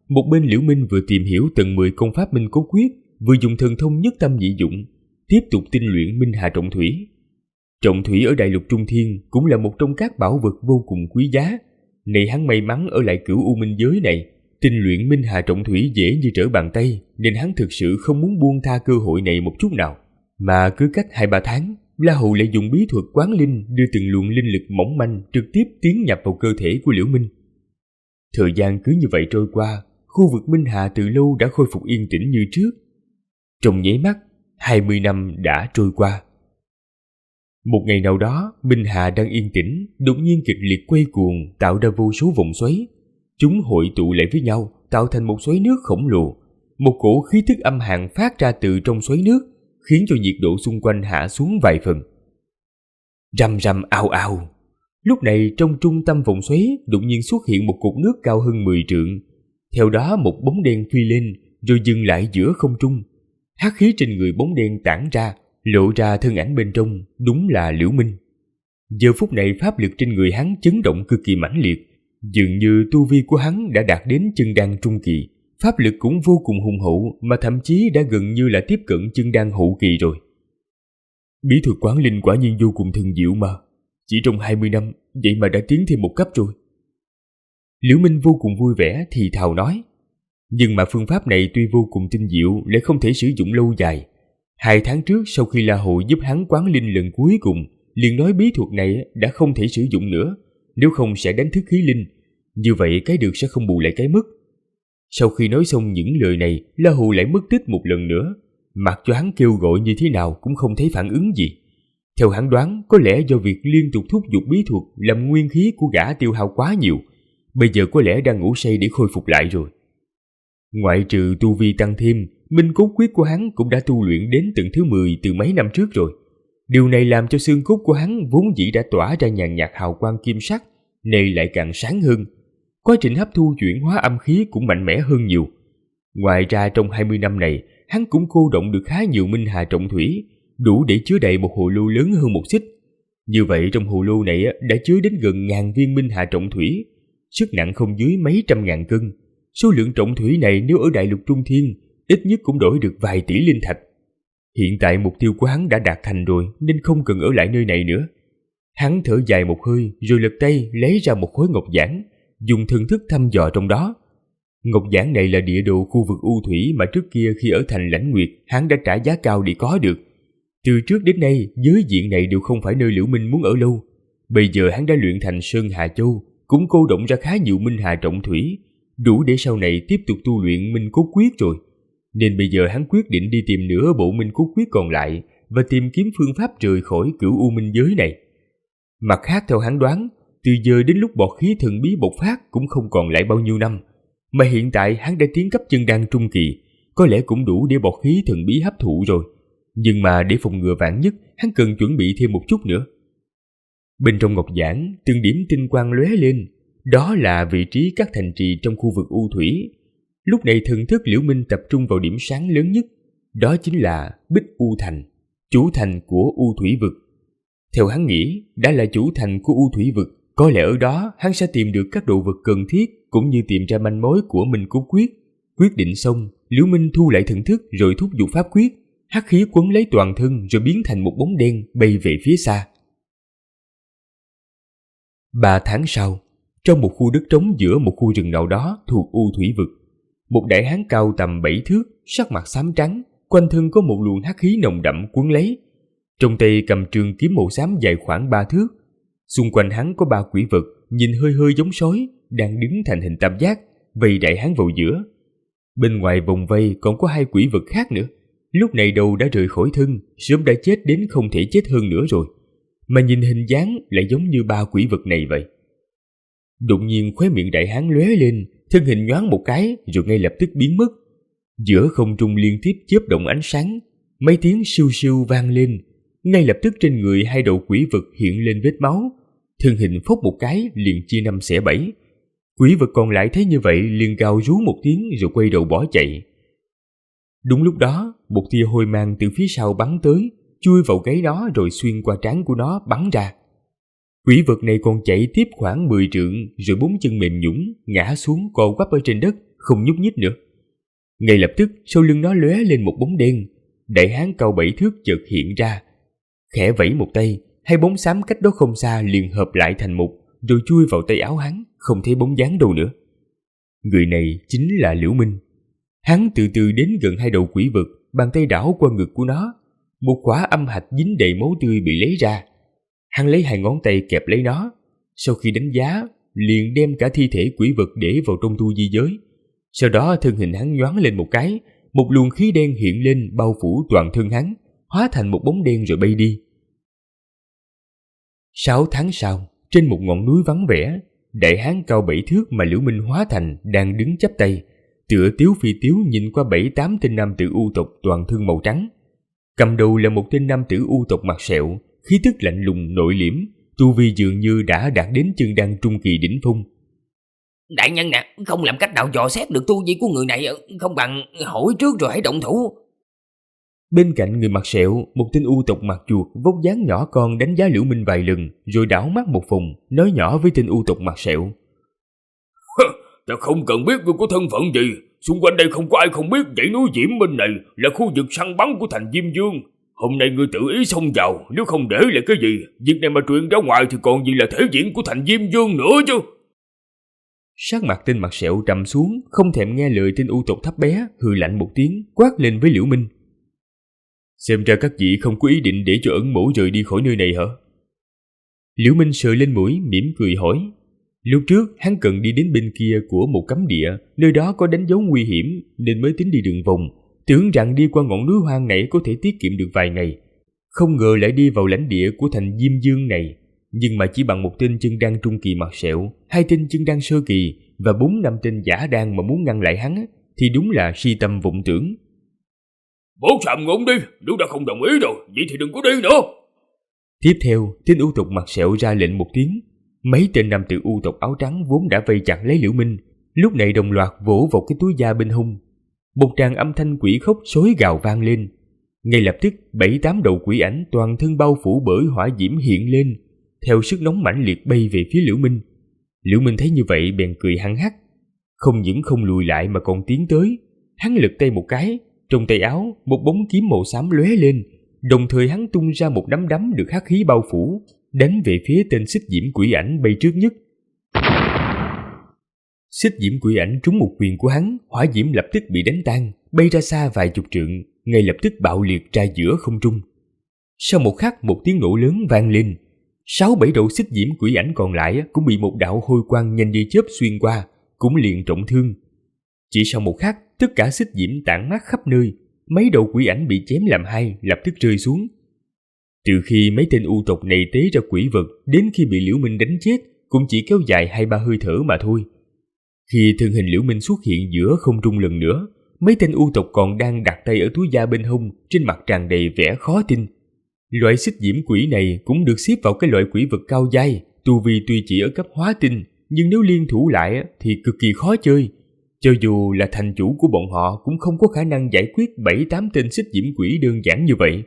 một bên Liễu Minh vừa tìm hiểu tầng 10 công pháp Minh Cốt Quyết, vừa dùng thần thông nhất tâm nhị dụng, tiếp tục tinh luyện Minh Hà Trọng Thủy. Trọng thủy ở đại lục Trung Thiên cũng là một trong các bảo vật vô cùng quý giá. Này hắn may mắn ở lại Cửu U Minh giới này, tinh luyện Minh Hà Trọng Thủy dễ như trở bàn tay, nên hắn thực sự không muốn buông tha cơ hội này một chút nào. Mà cứ cách 2-3 tháng, La Hầu lại dùng bí thuật quán linh đưa từng luồng linh lực mỏng manh trực tiếp tiến nhập vào cơ thể của Liễu Minh. Thời gian cứ như vậy trôi qua, khu vực Minh Hà từ lâu đã khôi phục yên tĩnh như trước. Trong nháy mắt, 20 năm đã trôi qua. Một ngày nào đó, Minh Hà đang yên tĩnh, đột nhiên kịch liệt quay cuồng, tạo ra vô số vòng xoáy. Chúng hội tụ lại với nhau, tạo thành một xoáy nước khổng lồ. Một cổ khí tức âm hàn phát ra từ trong xoáy nước, khiến cho nhiệt độ xung quanh hạ xuống vài phần. Rầm rầm ào ào. Lúc này trong trung tâm vòng xoáy đột nhiên xuất hiện một cột nước cao hơn 10 trượng. Theo đó một bóng đen phi lên, rồi dừng lại giữa không trung. Hắc khí trên người bóng đen tản ra, lộ ra thân ảnh bên trong, đúng là Liễu Minh. Giờ phút này pháp lực trên người hắn chấn động cực kỳ mãnh liệt, dường như tu vi của hắn đã đạt đến chân đan trung kỳ, pháp lực cũng vô cùng hùng hậu, mà thậm chí đã gần như là tiếp cận chân đan hậu kỳ rồi. Bí thuật quán linh quả nhiên vô cùng thần diệu mà, chỉ trong 20 năm, vậy mà đã tiến thêm một cấp rồi. Liễu Minh vô cùng vui vẻ thì thào nói, nhưng mà phương pháp này tuy vô cùng tinh diệu lại không thể sử dụng lâu dài. 2 tháng trước sau khi La Hầu giúp hắn quán linh lần cuối cùng, liền nói bí thuật này đã không thể sử dụng nữa, nếu không sẽ đánh thức khí linh, như vậy cái được sẽ không bù lại cái mất. Sau khi nói xong những lời này, La Hầu lại mất tích một lần nữa, mặc cho hắn kêu gọi như thế nào cũng không thấy phản ứng gì. Theo hắn đoán, có lẽ do việc liên tục thúc giục bí thuật làm nguyên khí của gã tiêu hao quá nhiều, bây giờ có lẽ đang ngủ say để khôi phục lại rồi. Ngoại trừ tu vi tăng thêm, Minh Cốt Quyết của hắn cũng đã tu luyện đến tầng thứ 10 từ mấy năm trước rồi. Điều này làm cho xương cốt của hắn vốn dĩ đã tỏa ra nhàn nhạt hào quang kim sắc, này lại càng sáng hơn. Quá trình hấp thu chuyển hóa âm khí cũng mạnh mẽ hơn nhiều. Ngoài ra trong 20 năm này, hắn cũng cô động được khá nhiều Minh Hà Trọng Thủy, đủ để chứa đầy một hồ lô lớn hơn một xích. Như vậy trong hồ lô này đã chứa đến gần 1000 viên Minh Hà Trọng Thủy, sức nặng không dưới mấy trăm ngàn cân. Số lượng trọng thủy này nếu ở đại lục Trung Thiên, ít nhất cũng đổi được vài tỷ linh thạch. Hiện tại mục tiêu của hắn đã đạt thành rồi, nên không cần ở lại nơi này nữa. Hắn thở dài một hơi, rồi lật tay lấy ra một khối ngọc giản, dùng thần thức thăm dò trong đó. Ngọc giản này là địa đồ khu vực U Thủy mà trước kia khi ở thành Lãnh Nguyệt, hắn đã trả giá cao để có được. Từ trước đến nay, giới diện này đều không phải nơi Liễu Minh muốn ở lâu. Bây giờ hắn đã luyện thành Sơn Hà Châu, cũng cô động ra khá nhiều Minh Hà Trọng Thủy, đủ để sau này tiếp tục tu luyện Minh Cốt Quyết rồi. Nên bây giờ hắn quyết định đi tìm nửa bộ Minh Cốt Quyết còn lại và tìm kiếm phương pháp rời khỏi Cửu U Minh giới này. Mặt khác theo hắn đoán, từ giờ đến lúc bọt khí thần bí bộc phát cũng không còn lại bao nhiêu năm, mà hiện tại hắn đã tiến cấp chân đan trung kỳ, có lẽ cũng đủ để bọt khí thần bí hấp thụ rồi. Nhưng mà để phòng ngừa vạn nhất, hắn cần chuẩn bị thêm một chút nữa. Bên trong ngọc giản, từng điểm tinh quang lóe lên, đó là vị trí các thành trì trong khu vực U Thủy. Lúc này thần thức Liễu Minh tập trung vào điểm sáng lớn nhất, đó chính là Bích U Thành, chủ thành của U Thủy vực. Theo hắn nghĩ, đã là chủ thành của U Thủy vực, có lẽ ở đó hắn sẽ tìm được các đồ vật cần thiết, cũng như tìm ra manh mối của Minh Cốt Quyết. Quyết định xong, Liễu Minh thu lại thần thức rồi thúc giục pháp quyết, hắc khí quấn lấy toàn thân rồi biến thành một bóng đen bay về phía xa. 3 tháng sau, trong một khu đất trống giữa một khu rừng nào đó thuộc U Thủy vực, một đại hán cao tầm 7 thước, sắc mặt xám trắng, quanh thân có một luồng hắc khí nồng đậm quấn lấy. Trong tay cầm trường kiếm màu xám dài khoảng 3 thước. Xung quanh hắn có 3 quỷ vật, nhìn hơi hơi giống sói, đang đứng thành hình tam giác, vây đại hán vào giữa. Bên ngoài vòng vây còn có 2 quỷ vật khác nữa. Lúc này đầu đã rời khỏi thân, sớm đã chết đến không thể chết hơn nữa rồi. Mà nhìn hình dáng lại giống như 3 quỷ vật này vậy. Đột nhiên khóe miệng đại hán lóe lên, thân hình nhoáng một cái rồi ngay lập tức biến mất. Giữa không trung liên tiếp chớp động ánh sáng, mấy tiếng siêu siêu vang lên. Ngay lập tức trên người 2 đầu quỷ vật hiện lên vết máu, thân hình phốc một cái liền chia 5 xẻ 7. Quỷ vật còn lại thấy như vậy liền gào rú một tiếng rồi quay đầu bỏ chạy. Đúng lúc đó, một tia hôi mang từ phía sau bắn tới, chui vào gáy nó rồi xuyên qua trán của nó bắn ra. Quỷ vật này còn chạy tiếp khoảng 10 trượng rồi 4 chân mềm nhũn ngã xuống co quắp ở trên đất, không nhúc nhích nữa. Ngay lập tức sau lưng nó lóe lên một bóng đen. Đại hán cao 7 thước chợt hiện ra, khẽ vẫy một tay, hai bóng xám cách đó không xa liền hợp lại thành một, rồi chui vào tay áo hắn, không thấy bóng dáng đâu nữa. Người này chính là Liễu Minh. Hắn từ từ đến gần hai đầu quỷ vật, bàn tay đảo qua ngực của nó. Một quả âm hạch dính đầy máu tươi bị lấy ra. Hắn lấy hai ngón tay kẹp lấy nó. Sau khi đánh giá, liền đem cả thi thể quỷ vật để vào trong tu di giới. Sau đó thân hình hắn nhoáng lên một cái, một luồng khí đen hiện lên bao phủ toàn thân hắn, hóa thành một bóng đen rồi bay đi. 6 tháng sau, trên một ngọn núi vắng vẻ, đại hán cao 7 thước mà Liễu Minh hóa thành đang đứng chắp tay, tựa tiếu phi tiếu nhìn qua 7-8 tên nam tử u tộc toàn thân màu trắng. Cầm đầu là một tên nam tử u tộc mặt sẹo, khí tức lạnh lùng nội liễm, tu vi dường như đã đạt đến chân đan trung kỳ đỉnh phong. Đại nhân nè, không làm cách nào dò xét được tu vi của người này, không bằng hỏi trước rồi hãy động thủ. Bên cạnh người mặt sẹo, một tên u tộc mặt chuột vóc dáng nhỏ con đánh giá Liễu Minh vài lần, rồi đảo mắt một vòng, nói nhỏ với tên u tộc mặt sẹo: Ta không cần biết ngươi có thân phận gì, xung quanh đây không có ai không biết dãy núi Diễm Minh này là khu vực săn bắn của thành Diêm Dương. Hôm nay ngươi tự ý xông vào, nếu không để lại cái gì, việc này mà truyền ra ngoài thì còn gì là thể diện của thành Diêm Dương nữa chứ. Sắc mặt tên mặt sẹo trầm xuống, không thèm nghe lời tên u tộc thấp bé, hừ lạnh một tiếng, quát lên với Liễu Minh: Xem ra các vị không có ý định để cho ẩn mổ rời đi khỏi nơi này hả? Liễu Minh sờ lên mũi, mỉm cười hỏi. Lúc trước hắn cần đi đến bên kia của một cấm địa, nơi đó có đánh dấu nguy hiểm nên mới tính đi đường vòng, tưởng rằng đi qua ngọn núi hoang này có thể tiết kiệm được vài ngày. Không ngờ lại đi vào lãnh địa của thành Diêm Dương này, nhưng mà chỉ bằng một tên chân đan trung kỳ mặt sẹo, 2 tên chân đan sơ kỳ và 4-5 tên giả đan mà muốn ngăn lại hắn thì đúng là si tâm vọng tưởng. Bố sàm ngỗng đi, nếu đã không đồng ý rồi, vậy thì đừng có đi nữa. Tiếp theo, tên u tộc mặt sẹo ra lệnh một tiếng. Mấy tên nam tử u tộc áo trắng vốn đã vây chặt lấy Liễu Minh, lúc này đồng loạt vỗ vào cái túi da bên hông. Một tràng âm thanh quỷ khóc xối gào vang lên. Ngay lập tức 7-8 đầu quỷ ảnh toàn thân bao phủ bởi hỏa diễm hiện lên, theo sức nóng mãnh liệt bay về phía Liễu Minh. Liễu Minh thấy như vậy bèn cười hăng hắc, không những không lùi lại mà còn tiến tới. Hắn lật tay một cái, trong tay áo một bóng kiếm màu xám lóe lên, đồng thời hắn tung ra một nắm đấm được hắc khí bao phủ, đánh về phía tên xích diễm quỷ ảnh bay trước nhất. Xích diễm quỷ ảnh trúng một quyền của hắn, hỏa diễm lập tức bị đánh tan, bay ra xa vài chục trượng, ngay lập tức bạo liệt ra giữa không trung. Sau một khắc, một tiếng nổ lớn vang lên. 6-7 đầu xích diễm quỷ ảnh còn lại cũng bị một đạo hôi quang nhanh như chớp xuyên qua, cũng liền trọng thương. Chỉ sau một khắc, tất cả xích diễm tản mát khắp nơi, mấy đầu quỷ ảnh bị chém làm hai, lập tức rơi xuống. Từ khi mấy tên u tộc này tế ra quỷ vật đến khi bị Liễu Minh đánh chết cũng chỉ kéo dài 2-3 hơi thở mà thôi. Khi thân hình Liễu Minh xuất hiện giữa không trung lần nữa, mấy tên u tộc còn đang đặt tay ở túi da bên hông, trên mặt tràn đầy vẻ khó tin. Loại xích diễm quỷ này cũng được xếp vào cái loại quỷ vật cao giai, tu vi tuy chỉ ở cấp hóa tinh, nhưng nếu liên thủ lại thì cực kỳ khó chơi. Cho dù là thành chủ của bọn họ cũng không có khả năng giải quyết 7-8 tên xích diễm quỷ đơn giản như vậy.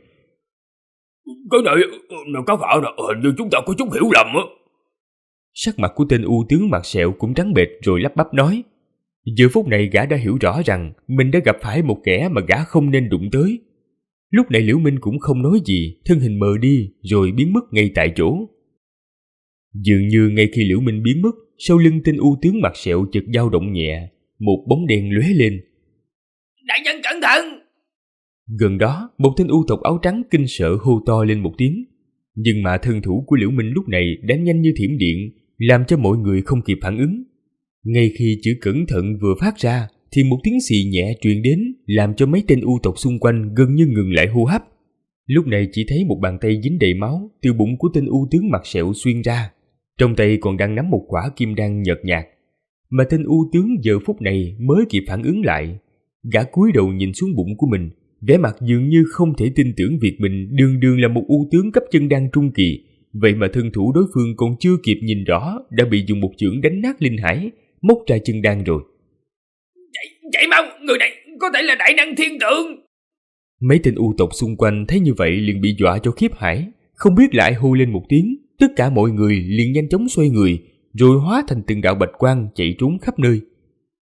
Cái này, các hạ là hình như chúng ta có chút hiểu lầm á. Sắc mặt của tên u tướng mặt sẹo cũng trắng bệch rồi lắp bắp nói. Giờ phút này gã đã hiểu rõ rằng mình đã gặp phải một kẻ mà gã không nên đụng tới. Lúc này Liễu Minh cũng không nói gì, thân hình mờ đi rồi biến mất ngay tại chỗ. Dường như ngay khi Liễu Minh biến mất, sau lưng tên u tướng mặt sẹo chợt dao động nhẹ, một bóng đen lóe lên. Đại nhân cẩn thận! Gần đó, một tên u tộc áo trắng kinh sợ hô to lên một tiếng. Nhưng mà thân thủ của Liễu Minh lúc này đã nhanh như thiểm điện, làm cho mọi người không kịp phản ứng. Ngay khi chữ cẩn thận vừa phát ra, thì một tiếng xì nhẹ truyền đến, làm cho mấy tên u tộc xung quanh gần như ngừng lại hô hấp. Lúc này chỉ thấy một bàn tay dính đầy máu từ bụng của tên u tướng mặt sẹo xuyên ra, trong tay còn đang nắm một quả kim đan nhợt nhạt. Mà tên u tướng giờ phút này mới kịp phản ứng lại, gã cúi đầu nhìn xuống bụng của mình, vẻ mặt dường như không thể tin tưởng việc mình đường đường là một u tướng cấp chân đan trung kỳ, vậy mà thân thủ đối phương còn chưa kịp nhìn rõ đã bị dùng một chưởng đánh nát linh hải, móc ra chân đan rồi. Chạy mau, người này có thể là đại năng thiên tượng. Mấy tên u tộc xung quanh thấy như vậy liền bị dọa cho khiếp hải, không biết lại hô lên một tiếng. Tất cả mọi người liền nhanh chóng xoay người, rồi hóa thành từng đạo bạch quang chạy trốn khắp nơi.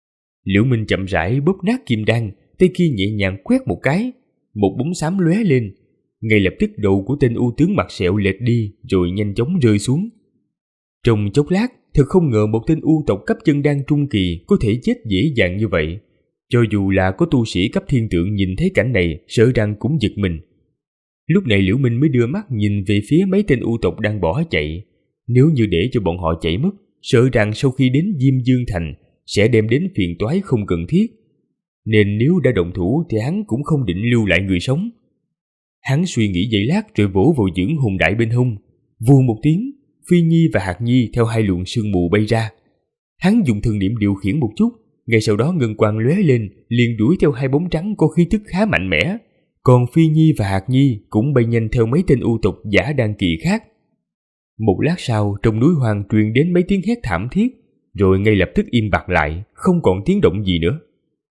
Liễu Minh chậm rãi bóp nát kim đan, tay kia nhẹ nhàng quét một cái, một bóng xám lóe lên. Ngay lập tức đầu của tên u tướng mặt sẹo lệch đi rồi nhanh chóng rơi xuống. Trong chốc lát, thật không ngờ một tên u tộc cấp chân đan trung kỳ có thể chết dễ dàng như vậy. Cho dù là có tu sĩ cấp thiên tượng nhìn thấy cảnh này, sợ rằng cũng giật mình. Lúc này Liễu Minh mới đưa mắt nhìn về phía mấy tên u tộc đang bỏ chạy. Nếu như để cho bọn họ chạy mất, sợ rằng sau khi đến Diêm Dương Thành sẽ đem đến phiền toái không cần thiết. Nên nếu đã động thủ thì hắn cũng không định lưu lại người sống. Hắn suy nghĩ giây lát rồi vỗ vào dưỡng hồn đại bên hông. Vù một tiếng, Phi Nhi và Hạt Nhi theo hai luồng sương mù bay ra. Hắn dùng thần niệm điều khiển một chút, ngay sau đó ngân quang lóe lên, liền đuổi theo hai bóng trắng có khí tức khá mạnh mẽ. Còn Phi Nhi và Hạt Nhi cũng bay nhanh theo mấy tên u tộc giả đan kỳ khác. Một lát sau, trong núi hoang truyền đến mấy tiếng hét thảm thiết, rồi ngay lập tức im bặt lại, không còn tiếng động gì nữa.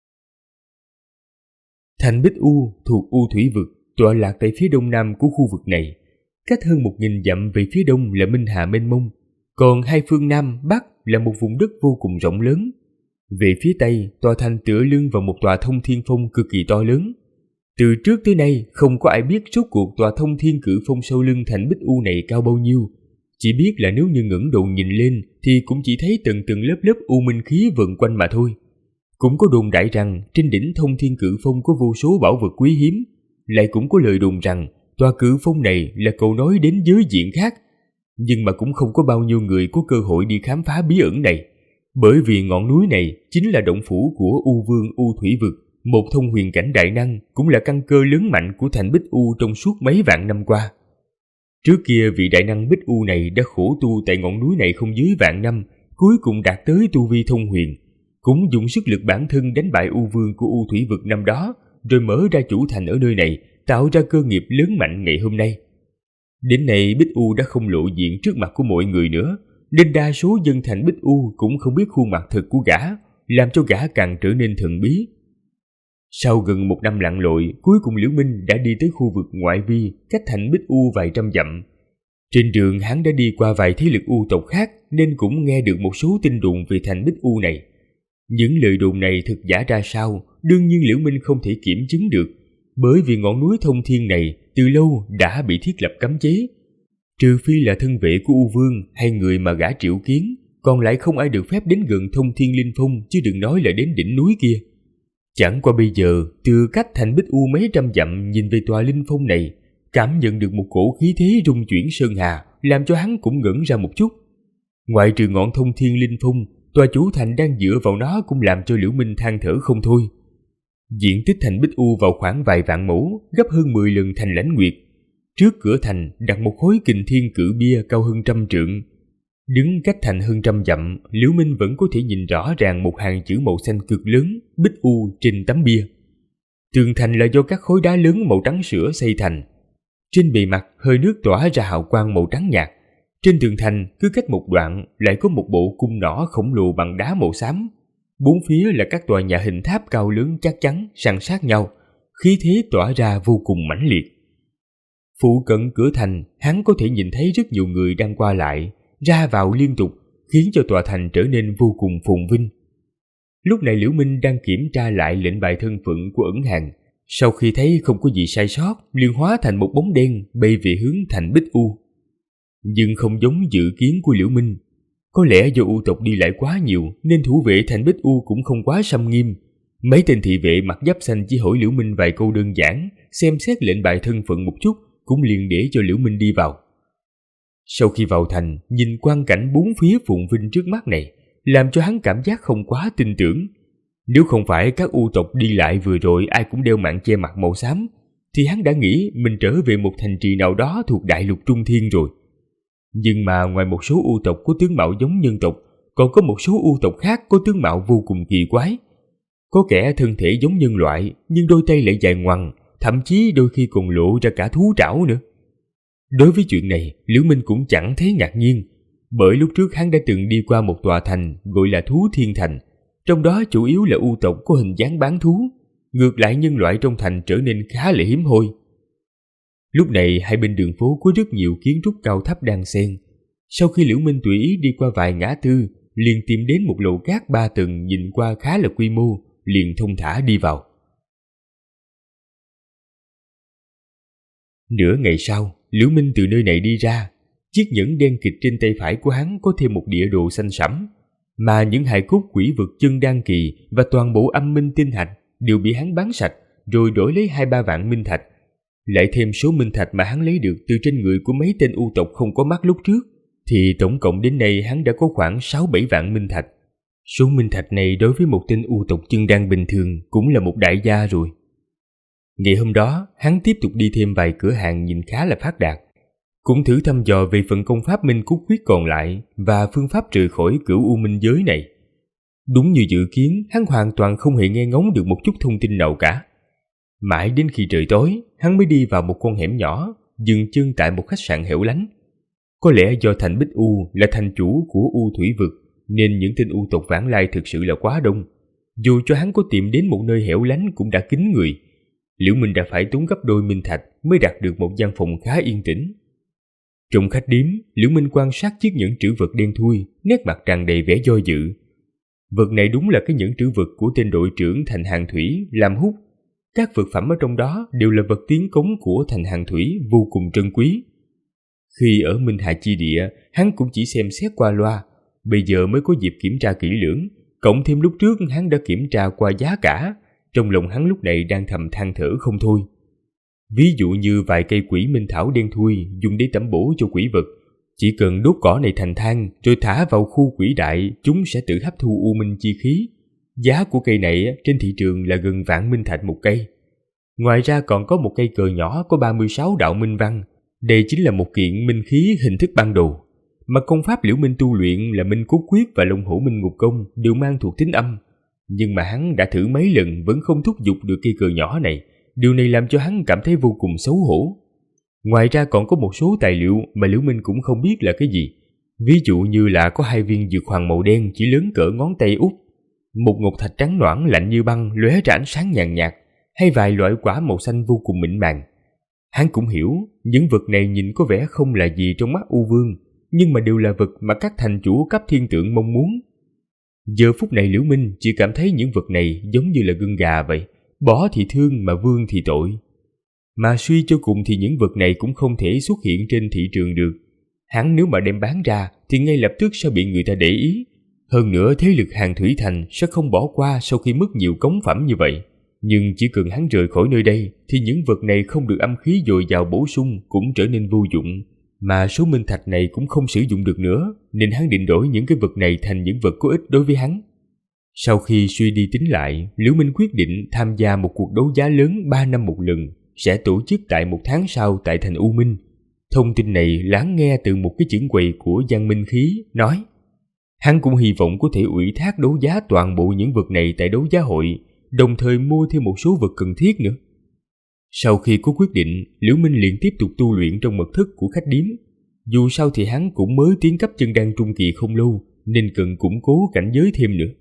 Thành Bích U thuộc U Thủy Vực, tọa lạc tại phía đông nam của khu vực này. Cách hơn 1000 dặm về phía đông là Minh Hà mênh mông, còn hai phương nam, bắc là một vùng đất vô cùng rộng lớn. Về phía tây, tòa thành tựa lưng vào một tòa thông thiên phong cực kỳ to lớn. Từ trước tới nay, không có ai biết rốt cuộc tòa thông thiên cự phong sau lưng thành Bích U này cao bao nhiêu. Chỉ biết là nếu như ngẩng đầu nhìn lên thì cũng chỉ thấy từng từng lớp lớp u minh khí vần quanh mà thôi. Cũng có đồn đại rằng trên đỉnh thông thiên cự phong có vô số bảo vật quý hiếm. Lại cũng có lời đồn rằng tòa cự phong này là cầu nối đến giới diện khác. Nhưng mà cũng không có bao nhiêu người có cơ hội đi khám phá bí ẩn này. Bởi vì ngọn núi này chính là động phủ của U Vương U Thủy Vực, một thông huyền cảnh đại năng, cũng là căn cơ lớn mạnh của thành Bích U trong suốt mấy vạn năm qua. Trước kia vị đại năng Bích U này đã khổ tu tại ngọn núi này không dưới vạn năm, cuối cùng đạt tới tu vi thông huyền, cũng dùng sức lực bản thân đánh bại U Vương của U Thủy Vực năm đó, rồi mở ra chủ thành ở nơi này, tạo ra cơ nghiệp lớn mạnh ngày hôm nay. Đến nay Bích U đã không lộ diện trước mặt của mọi người nữa, nên đa số dân thành Bích U cũng không biết khuôn mặt thật của gã, làm cho gã càng trở nên thần bí. Sau gần 1 năm lặn lội, cuối cùng Liễu Minh đã đi tới khu vực ngoại vi, cách thành Bích U vài trăm dặm. Trên đường hắn đã đi qua vài thế lực U tộc khác, nên cũng nghe được một số tin đồn về thành Bích U này. Những lời đồn này thực giả ra sao, đương nhiên Liễu Minh không thể kiểm chứng được, bởi vì ngọn núi thông thiên này từ lâu đã bị thiết lập cấm chế. Trừ phi là thân vệ của U Vương hay người mà gã triệu kiến, còn lại không ai được phép đến gần thông thiên linh phong, chứ đừng nói là đến đỉnh núi kia. Chẳng qua bây giờ, từ cách thành Bích U mấy trăm dặm nhìn về tòa linh phong này, cảm nhận được một cổ khí thế rung chuyển sơn hà, làm cho hắn cũng ngẩn ra một chút. Ngoại trừ ngọn thông thiên linh phong, tòa chủ thành đang dựa vào nó cũng làm cho Liễu Minh than thở không thôi. Diện tích thành Bích U vào khoảng vài vạn mẫu, gấp hơn 10 lần thành Lãnh Nguyệt. Trước cửa thành đặt một khối kình thiên cự bia cao hơn 100 trượng. Đứng cách thành hơn 100 dặm, Liễu Minh vẫn có thể nhìn rõ ràng một hàng chữ màu xanh cực lớn, Bích U trên tấm bia. Tường thành là do các khối đá lớn màu trắng sữa xây thành. Trên bề mặt hơi nước tỏa ra hào quang màu trắng nhạt. Trên tường thành cứ cách một đoạn lại có một bộ cung nỏ khổng lồ bằng đá màu xám. Bốn phía là các tòa nhà hình tháp cao lớn chắc chắn san sát nhau, khí thế tỏa ra vô cùng mãnh liệt. Phụ cận cửa thành, hắn có thể nhìn thấy rất nhiều người đang qua lại, ra vào liên tục, khiến cho tòa thành trở nên vô cùng phồn vinh. Lúc này Liễu Minh đang kiểm tra lại lệnh bài thân phận của Ẩn Hàn. Sau khi thấy không có gì sai sót, liền hóa thành một bóng đen bay về hướng thành Bích U. Nhưng không giống dự kiến của Liễu Minh. Có lẽ do U tộc đi lại quá nhiều nên thủ vệ thành Bích U cũng không quá xâm nghiêm. Mấy tên thị vệ mặc giáp xanh chỉ hỏi Liễu Minh vài câu đơn giản, xem xét lệnh bài thân phận một chút, cũng liền để cho Liễu Minh đi vào. Sau khi vào thành, nhìn quang cảnh bốn phía phồn vinh trước mắt này, làm cho hắn cảm giác không quá tin tưởng. Nếu không phải các U tộc đi lại vừa rồi ai cũng đeo mạng che mặt màu xám, thì hắn đã nghĩ mình trở về một thành trì nào đó thuộc đại lục Trung Thiên rồi. Nhưng mà ngoài một số U tộc có tướng mạo giống nhân tộc, còn có một số U tộc khác có tướng mạo vô cùng kỳ quái. Có kẻ thân thể giống nhân loại, nhưng đôi tay lại dài ngoằng, thậm chí đôi khi còn lộ ra cả thú trảo nữa. Đối với chuyện này, Liễu Minh cũng chẳng thấy ngạc nhiên, bởi lúc trước hắn đã từng đi qua một tòa thành gọi là Thú Thiên Thành, trong đó chủ yếu là U tộc có hình dáng bán thú, ngược lại nhân loại trong thành trở nên khá là hiếm hoi. Lúc này hai bên đường phố có rất nhiều kiến trúc cao thấp đan xen. Sau khi Liễu Minh tùy ý đi qua vài ngã tư, liền tìm đến một lầu cát 3 tầng nhìn qua khá là quy mô, liền thong thả đi vào. Nửa ngày sau, Liễu Minh từ nơi này đi ra. Chiếc nhẫn đen kịt trên tay phải của hắn có thêm một địa đồ xanh sẫm, mà những hài cốt quỷ vực chân đan kỳ và toàn bộ âm minh tinh thạch đều bị hắn bán sạch, rồi đổi lấy 2-3 vạn minh thạch. Lại thêm số minh thạch mà hắn lấy được từ trên người của mấy tên u tộc không có mắt lúc trước, thì tổng cộng đến nay hắn đã có khoảng 6-7 vạn minh thạch. Số minh thạch này đối với một tên u tộc chân đan bình thường cũng là một đại gia rồi. Ngày hôm đó, hắn tiếp tục đi thêm vài cửa hàng nhìn khá là phát đạt, cũng thử thăm dò về phần công pháp minh cốt quyết còn lại và phương pháp rời khỏi cửu u minh giới này. Đúng như dự kiến, hắn hoàn toàn không hề nghe ngóng được một chút thông tin nào cả. Mãi đến khi trời tối, hắn mới đi vào một con hẻm nhỏ, dừng chân tại một khách sạn hẻo lánh. Có lẽ do thành Bích U là thành chủ của u thủy vực, nên những tên u tộc vãng lai thực sự là quá đông. Dù cho hắn có tìm đến một nơi hẻo lánh cũng đã kín người. Liễu Minh đã phải tốn gấp đôi minh thạch mới đạt được một gian phòng khá yên tĩnh. Trong khách điếm, Liễu Minh quan sát chiếc nhẫn trữ vật đen thui, nét mặt tràn đầy vẻ do dự. Vật này đúng là cái nhẫn trữ vật của tên đội trưởng Thành Hàng Thủy làm hút. Các vật phẩm ở trong đó đều là vật tiến cống của Thành Hàng Thủy vô cùng trân quý. Khi ở Minh Hà Chi Địa, hắn cũng chỉ xem xét qua loa, bây giờ mới có dịp kiểm tra kỹ lưỡng, cộng thêm lúc trước hắn đã kiểm tra qua giá cả, trong lòng hắn lúc này đang thầm than thở không thôi. Ví dụ như vài cây quỷ minh thảo đen thui dùng để tẩm bổ cho quỷ vật, chỉ cần đốt cỏ này thành than rồi thả vào khu quỷ đại, chúng sẽ tự hấp thu u minh chi khí. Giá của cây này trên thị trường là gần vạn minh thạch một cây. Ngoài ra còn có một cây cờ nhỏ có 36 đạo minh văn, đây chính là một kiện minh khí hình thức ban đầu. Mà công pháp Liễu Minh tu luyện là Minh Cốt Quyết và Long Hổ Minh Ngục Công đều mang thuộc tính âm, nhưng mà hắn đã thử mấy lần vẫn không thúc giục được cây cờ nhỏ này. Điều này làm cho hắn cảm thấy vô cùng xấu hổ. Ngoài ra còn có một số tài liệu mà Liễu Minh cũng không biết là cái gì. Ví dụ như là có 2 viên dược hoàng màu đen chỉ lớn cỡ ngón tay út, một ngọc thạch trắng nõn lạnh như băng lóe ra ánh sáng nhàn nhạt, hay vài loại quả màu xanh vô cùng mịn màng. Hắn cũng hiểu những vật này nhìn có vẻ không là gì trong mắt U Vương, nhưng mà đều là vật mà các thành chủ cấp thiên tượng mong muốn. Giờ phút này Liễu Minh chỉ cảm thấy những vật này giống như là gân gà vậy, bỏ thì thương mà vương thì tội. Mà suy cho cùng thì những vật này cũng không thể xuất hiện trên thị trường được. Hắn nếu mà đem bán ra thì ngay lập tức sẽ bị người ta để ý. Hơn nữa thế lực Hàng Thủy Thành sẽ không bỏ qua sau khi mất nhiều cống phẩm như vậy. Nhưng chỉ cần hắn rời khỏi nơi đây thì những vật này không được âm khí dồi dào bổ sung cũng trở nên vô dụng. Mà số minh thạch này cũng không sử dụng được nữa, nên hắn định đổi những cái vật này thành những vật có ích đối với hắn. Sau khi suy đi tính lại, Liễu Minh quyết định tham gia một cuộc đấu giá lớn 3 năm một lần, sẽ tổ chức tại 1 tháng sau tại thành U Minh. Thông tin này lắng nghe từ một cái chưởng quầy của Giang Minh Khí, nói hắn cũng hy vọng có thể ủy thác đấu giá toàn bộ những vật này tại đấu giá hội, đồng thời mua thêm một số vật cần thiết nữa. Sau khi có quyết định, Liễu Minh liền tiếp tục tu luyện trong mật thất của khách điếm. Dù sao thì hắn cũng mới tiến cấp chân đan trung kỳ không lâu, nên cần củng cố cảnh giới thêm nữa.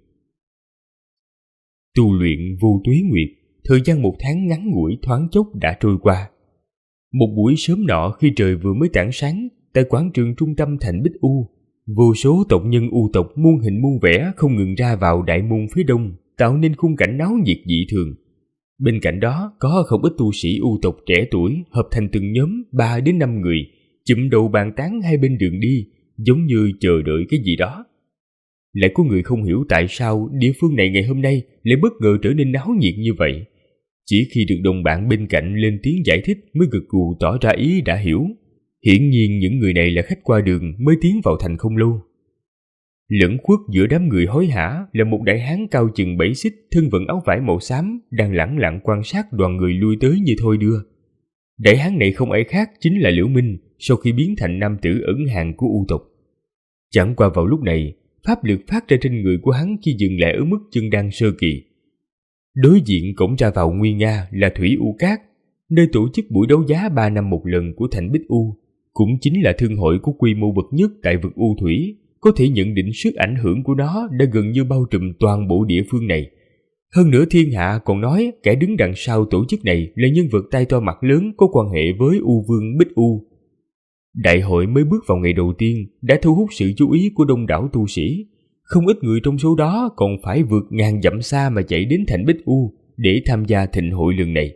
Tu luyện vô tuế nguyệt, thời gian 1 tháng ngắn ngủi thoáng chốc đã trôi qua. Một buổi sớm nọ khi trời vừa mới tảng sáng, tại quảng trường trung tâm thành Bích U, vô số tộc nhân u tộc muôn hình muôn vẻ không ngừng ra vào đại môn phía đông, tạo nên khung cảnh náo nhiệt dị thường. Bên cạnh đó có không ít tu sĩ u tộc trẻ tuổi hợp thành từng nhóm 3 đến 5 người, chụm đầu bàn tán hai bên đường đi, giống như chờ đợi cái gì đó. Lại có người không hiểu tại sao địa phương này ngày hôm nay lại bất ngờ trở nên náo nhiệt như vậy. Chỉ khi được đồng bạn bên cạnh lên tiếng giải thích mới gật gù tỏ ra ý đã hiểu. Hiển nhiên những người này là khách qua đường mới tiến vào thành không lâu. Lẫn khuất giữa đám người hối hả là một đại hán cao chừng 7 xích, thân vận áo vải màu xám, đang lẳng lặng quan sát đoàn người lui tới như thôi đưa. Đại hán này không ai khác chính là Liễu Minh sau khi biến thành nam tử ẩn hàng của u tộc. Chẳng qua vào lúc này, pháp lực phát ra trên người của hắn chỉ dừng lại ở mức chân đan sơ kỳ. Đối diện cổng ra vào nguy nga là Thủy U Cát, nơi tổ chức buổi đấu giá 3 năm một lần của thành Bích U, cũng chính là thương hội có quy mô bậc nhất tại vực U Thủy. Có thể nhận định sức ảnh hưởng của nó đã gần như bao trùm toàn bộ địa phương này. Hơn nữa thiên hạ còn nói kẻ đứng đằng sau tổ chức này là nhân vật tay to mặt lớn có quan hệ với U Vương Bích U. Đại hội mới bước vào ngày đầu tiên đã thu hút sự chú ý của đông đảo tu sĩ. Không ít người trong số đó còn phải vượt ngàn dặm xa mà chạy đến thành Bích U để tham gia thịnh hội lần này.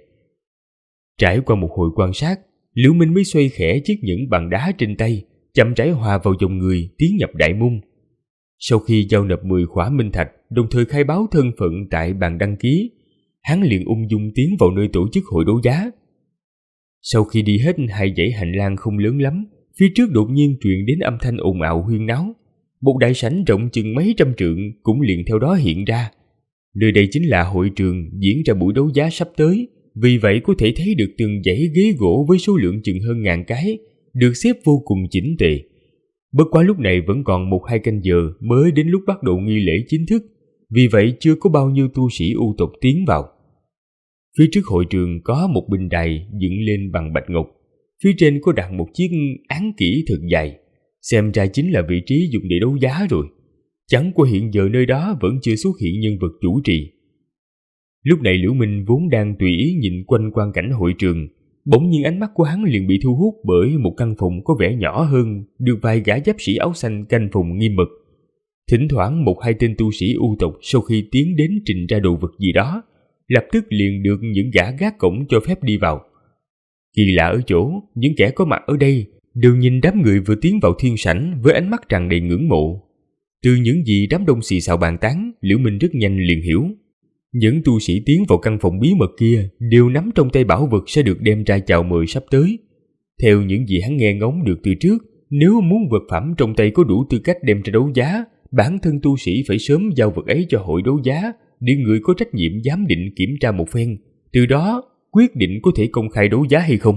Trải qua một hồi quan sát, Liễu Minh mới xoay khẽ chiếc nhẫn bằng đá trên tay, chậm rãi hòa vào dòng người tiến nhập đại môn. Sau khi giao nộp 10 khỏa minh thạch, đồng thời khai báo thân phận tại bàn đăng ký, hắn liền ung dung tiến vào nơi tổ chức hội đấu giá. Sau khi đi hết 2 dãy hành lang không lớn lắm, phía trước đột nhiên truyền đến âm thanh ồn ào huyên náo. Một đại sảnh rộng chừng mấy trăm trượng cũng liền theo đó hiện ra. Nơi đây chính là hội trường diễn ra buổi đấu giá sắp tới, vì vậy có thể thấy được từng dãy ghế gỗ với số lượng chừng hơn 1000 cái, được xếp vô cùng chỉnh tề. Bất quá lúc này vẫn còn 1-2 canh giờ mới đến lúc bắt đầu nghi lễ chính thức, vì vậy chưa có bao nhiêu tu sĩ U tộc tiến vào. Phía trước hội trường có một bình đài dựng lên bằng bạch ngọc, phía trên có đặt một chiếc án kỷ thật dài, xem ra chính là vị trí dùng để đấu giá rồi. Chẳng qua hiện giờ nơi đó vẫn chưa xuất hiện nhân vật chủ trì. Lúc này Liễu Minh vốn đang tùy ý nhìn quanh quang cảnh hội trường, bỗng nhiên ánh mắt của hắn liền bị thu hút bởi một căn phòng có vẻ nhỏ hơn, được vài gã giáp sĩ áo xanh canh phòng nghiêm mật. Thỉnh thoảng 1-2 tên tu sĩ U tộc sau khi tiến đến trình ra đồ vật gì đó, lập tức liền được những gã gác cổng cho phép đi vào. Kỳ lạ ở chỗ, những kẻ có mặt ở đây đều nhìn đám người vừa tiến vào thiên sảnh với ánh mắt tràn đầy ngưỡng mộ. Từ những gì đám đông xì xào bàn tán, Liễu Minh rất nhanh liền hiểu. Những tu sĩ tiến vào căn phòng bí mật kia đều nắm trong tay bảo vật sẽ được đem ra chào mời sắp tới. Theo những gì hắn nghe ngóng được từ trước, nếu muốn vật phẩm trong tay có đủ tư cách đem ra đấu giá, bản thân tu sĩ phải sớm giao vật ấy cho hội đấu giá để người có trách nhiệm giám định kiểm tra một phen, từ đó quyết định có thể công khai đấu giá hay không.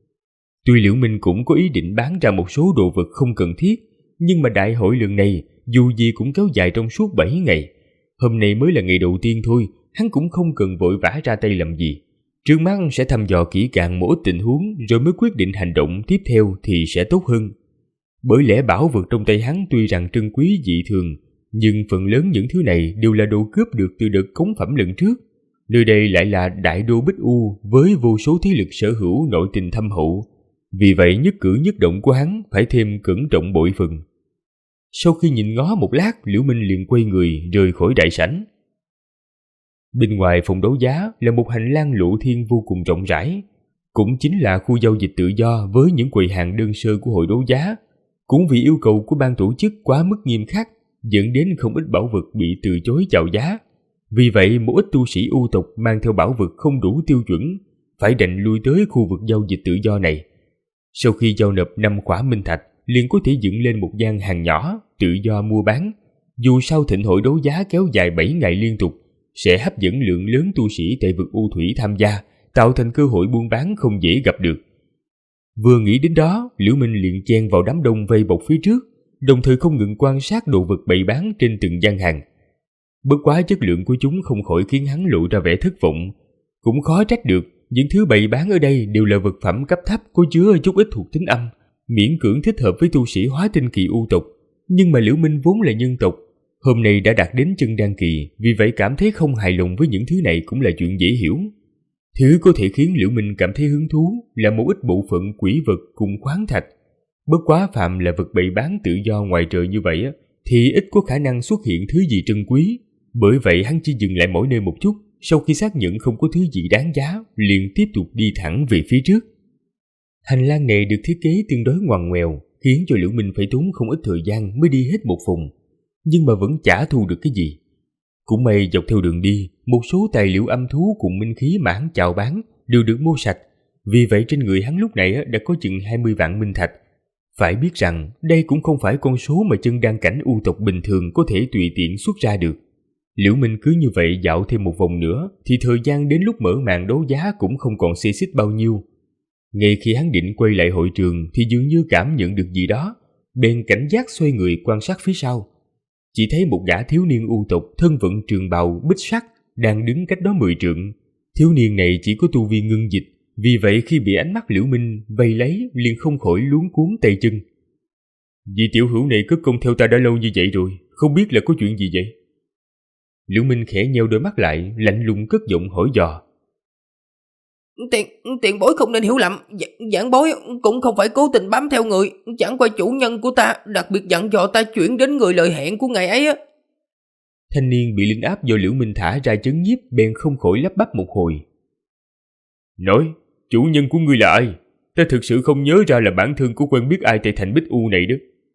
Tuy Liễu Minh cũng có ý định bán ra một số đồ vật không cần thiết, nhưng mà đại hội lần này dù gì cũng kéo dài trong suốt 7 ngày. Hôm nay mới là ngày đầu tiên thôi, hắn cũng không cần vội vã ra tay làm gì. Trước mắt sẽ thăm dò kỹ càng mỗi tình huống rồi mới quyết định hành động tiếp theo thì sẽ tốt hơn. Bởi lẽ bảo vật trong tay hắn tuy rằng trân quý dị thường, nhưng phần lớn những thứ này đều là đồ cướp được từ đợt cống phẩm lần trước. Nơi đây lại là đại đô Bích U với vô số thế lực sở hữu nội tình thâm hậu. Vì vậy nhất cử nhất động của hắn phải thêm cẩn trọng bội phần. Sau khi nhìn ngó một lát, Liễu Minh liền quay người rời khỏi đại sảnh. Bên ngoài phòng đấu giá là một hành lang lộ thiên vô cùng rộng rãi, cũng chính là khu giao dịch tự do với những quầy hàng đơn sơ của hội đấu giá. Cũng vì yêu cầu của ban tổ chức quá mức nghiêm khắc, dẫn đến không ít bảo vật bị từ chối chào giá. Vì vậy một ít tu sĩ U tộc mang theo bảo vật không đủ tiêu chuẩn, phải đành lui tới khu vực giao dịch tự do này. Sau khi giao nộp 5 khỏa minh thạch, liền có thể dựng lên một gian hàng nhỏ tự do mua bán. Dù sao thịnh hội đấu giá kéo dài 7 ngày liên tục, sẽ hấp dẫn lượng lớn tu sĩ tại vực U thủy tham gia, tạo thành cơ hội buôn bán không dễ gặp được. Vừa nghĩ đến đó, Liễu Minh liền chen vào đám đông vây bọc phía trước, đồng thời không ngừng quan sát đồ vật bày bán trên từng gian hàng. Bất quá chất lượng của chúng không khỏi khiến hắn lộ ra vẻ thất vọng. Cũng khó trách được, những thứ bày bán ở đây đều là vật phẩm cấp thấp có chứa chút ít thuộc tính âm, miễn cưỡng thích hợp với tu sĩ hóa tinh kỳ U tộc. Nhưng mà Liễu Minh vốn là nhân tộc, hôm nay đã đạt đến chân đan kỳ, vì vậy cảm thấy không hài lòng với những thứ này cũng là chuyện dễ hiểu. Thứ có thể khiến Liễu Minh cảm thấy hứng thú là một ít bộ phận quỷ vật cùng khoáng thạch. Bất quá phạm là vật bày bán tự do ngoài trời như vậy thì ít có khả năng xuất hiện thứ gì trân quý. Bởi vậy hắn chỉ dừng lại mỗi nơi một chút, sau khi xác nhận không có thứ gì đáng giá, liền tiếp tục đi thẳng về phía trước. Hành lang này được thiết kế tương đối ngoằn ngoèo, khiến cho Liễu Minh phải tốn không ít thời gian mới đi hết một vùng, nhưng mà vẫn chả thu được cái gì. Cũng may dọc theo đường đi, một số tài liệu âm thú cùng minh khí mà hắn chào bán đều được mua sạch, vì vậy trên người hắn lúc này đã có chừng 20 vạn minh thạch. Phải biết rằng đây cũng không phải con số mà chân đan cảnh U tộc bình thường có thể tùy tiện xuất ra được. Liễu Minh cứ như vậy dạo thêm một vòng nữa thì thời gian đến lúc mở màn đấu giá cũng không còn xê xích bao nhiêu. Ngay khi hắn định quay lại hội trường thì dường như cảm nhận được gì đó, bèn cảnh giác xoay người quan sát phía sau. Chỉ thấy một gã thiếu niên U tộc thân vận trường bào bích sắc đang đứng cách đó 10 trượng. Thiếu niên này chỉ có tu vi ngưng dịch, vì vậy khi bị ánh mắt Liễu Minh vây lấy liền không khỏi luống cuống tay chân. Vị tiểu hữu này cất công theo ta đã lâu như vậy rồi, không biết là có chuyện gì vậy? Liễu Minh khẽ nheo đôi mắt lại, lạnh lùng cất giọng hỏi dò. Tiền bối không nên hiểu lầm, giảng bối cũng không phải cố tình bám theo người, chẳng qua chủ nhân của ta đặc biệt dặn dò ta chuyển đến người lời hẹn của ngày ấy á. Thanh niên bị linh áp do Liễu Minh thả ra chấn nhiếp bèn không khỏi lắp bắp một hồi. Nói, chủ nhân của ngươi là ai? Ta thực sự không nhớ ra là bản thân có quen biết ai tại thành Bích U này đó.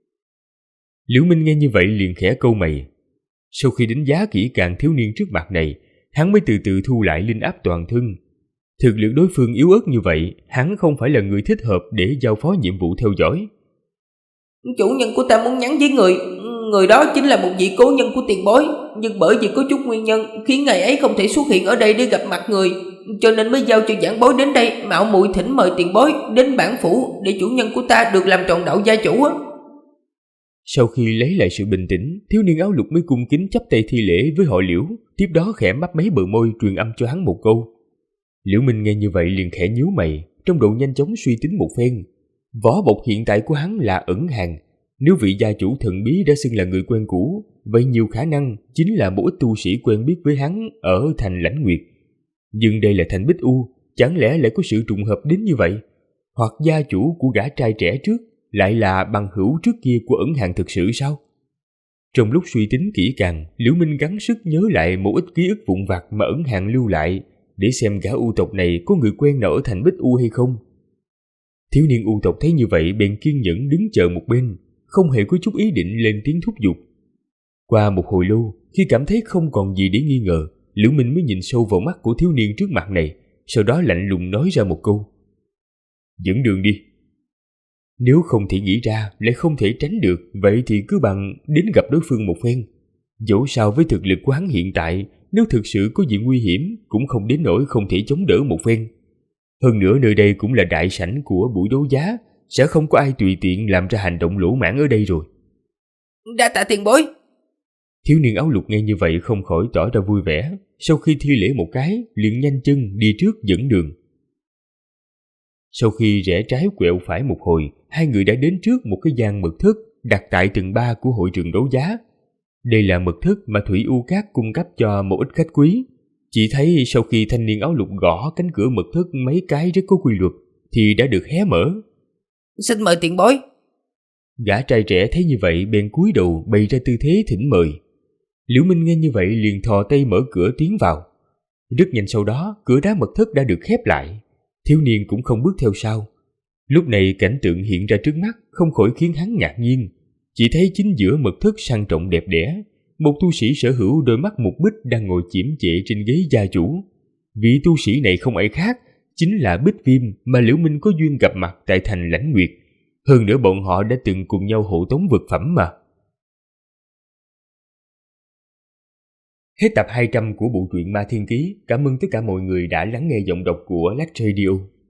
Liễu Minh nghe như vậy liền khẽ cau mày. Sau khi đánh giá kỹ càng thiếu niên trước mặt này, hắn mới từ từ thu lại linh áp toàn thân. Thực lực đối phương yếu ớt như vậy, hắn không phải là người thích hợp để giao phó nhiệm vụ theo dõi. Chủ nhân của ta muốn nhắn với người đó chính là một vị cố nhân của tiền bối, nhưng bởi vì có chút nguyên nhân khiến ngài ấy không thể xuất hiện ở đây để gặp mặt người, cho nên mới giao cho giảng bối đến đây mạo muội thỉnh mời tiền bối đến bản phủ để chủ nhân của ta được làm tròn đạo gia chủ á. Sau khi lấy lại sự bình tĩnh, thiếu niên áo lục mới cung kính chắp tay thi lễ với họ Liễu, tiếp đó khẽ mấp máy bờ môi truyền âm cho hắn một câu. Liễu Minh nghe như vậy liền khẽ nhíu mày, trong đầu nhanh chóng suy tính một phen. Vỏ bọc hiện tại của hắn là ẩn hàng, nếu vị gia chủ thần bí đã xưng là người quen cũ, vậy nhiều khả năng chính là một ít tu sĩ quen biết với hắn ở thành Lãnh Nguyệt. Nhưng đây là thành Bích U, chẳng lẽ lại có sự trùng hợp đến như vậy? Hoặc gia chủ của gã trai trẻ trước lại là bằng hữu trước kia của ẩn hàng thực sự sao? Trong lúc suy tính kỹ càng, Liễu Minh gắng sức nhớ lại một ít ký ức vụn vặt mà ẩn hàng lưu lại, để xem gã U tộc này có người quen nào ở thành Bích U hay không. Thiếu niên U tộc thấy như vậy bèn kiên nhẫn đứng chờ một bên, không hề có chút ý định lên tiếng thúc giục. Qua một hồi lâu, khi cảm thấy không còn gì để nghi ngờ, Liễu Minh mới nhìn sâu vào mắt của thiếu niên trước mặt này, sau đó lạnh lùng nói ra một câu. Dẫn đường đi. Nếu không thể nghĩ ra lại không thể tránh được, vậy thì cứ bằng đến gặp đối phương một phen. Dẫu sao với thực lực của hắn hiện tại, nếu thực sự có gì nguy hiểm cũng không đến nỗi không thể chống đỡ một phen. Hơn nữa nơi đây cũng là đại sảnh của buổi đấu giá, sẽ không có ai tùy tiện làm ra hành động lỗ mãng ở đây rồi. Đa tạ tiền bối. Thiếu niên áo lục nghe như vậy không khỏi tỏ ra vui vẻ, sau khi thi lễ một cái, liền nhanh chân đi trước dẫn đường. Sau khi rẽ trái quẹo phải một hồi, hai người đã đến trước một cái gian mật thất đặt tại tầng 3 của hội trường đấu giá. Đây là mật thất mà Thủy U Cát cung cấp cho một ít khách quý. Chỉ thấy sau khi thanh niên áo lục gõ cánh cửa mật thất mấy cái rất có quy luật, thì đã được hé mở. Xin mời tiền bối. Gã trai trẻ thấy như vậy bèn cúi đầu bày ra tư thế thỉnh mời. Liễu Minh nghe như vậy liền thò tay mở cửa tiến vào. Rất nhanh sau đó, cửa đá mật thất đã được khép lại. Thiếu niên cũng không bước theo sau. Lúc này cảnh tượng hiện ra trước mắt không khỏi khiến hắn ngạc nhiên. Chỉ thấy chính giữa mật thất sang trọng đẹp đẽ, một tu sĩ sở hữu đôi mắt mục bích đang ngồi chiếm trệ trên ghế gia chủ. Vị tu sĩ này không ai khác, chính là Bích Viêm mà Liễu Minh có duyên gặp mặt tại thành Lãnh Nguyệt. Hơn nữa bọn họ đã từng cùng nhau hộ tống vật phẩm mà. Hết tập 200 của bộ truyện Ma Thiên Ký. Cảm ơn tất cả mọi người đã lắng nghe giọng đọc của Lách Radio.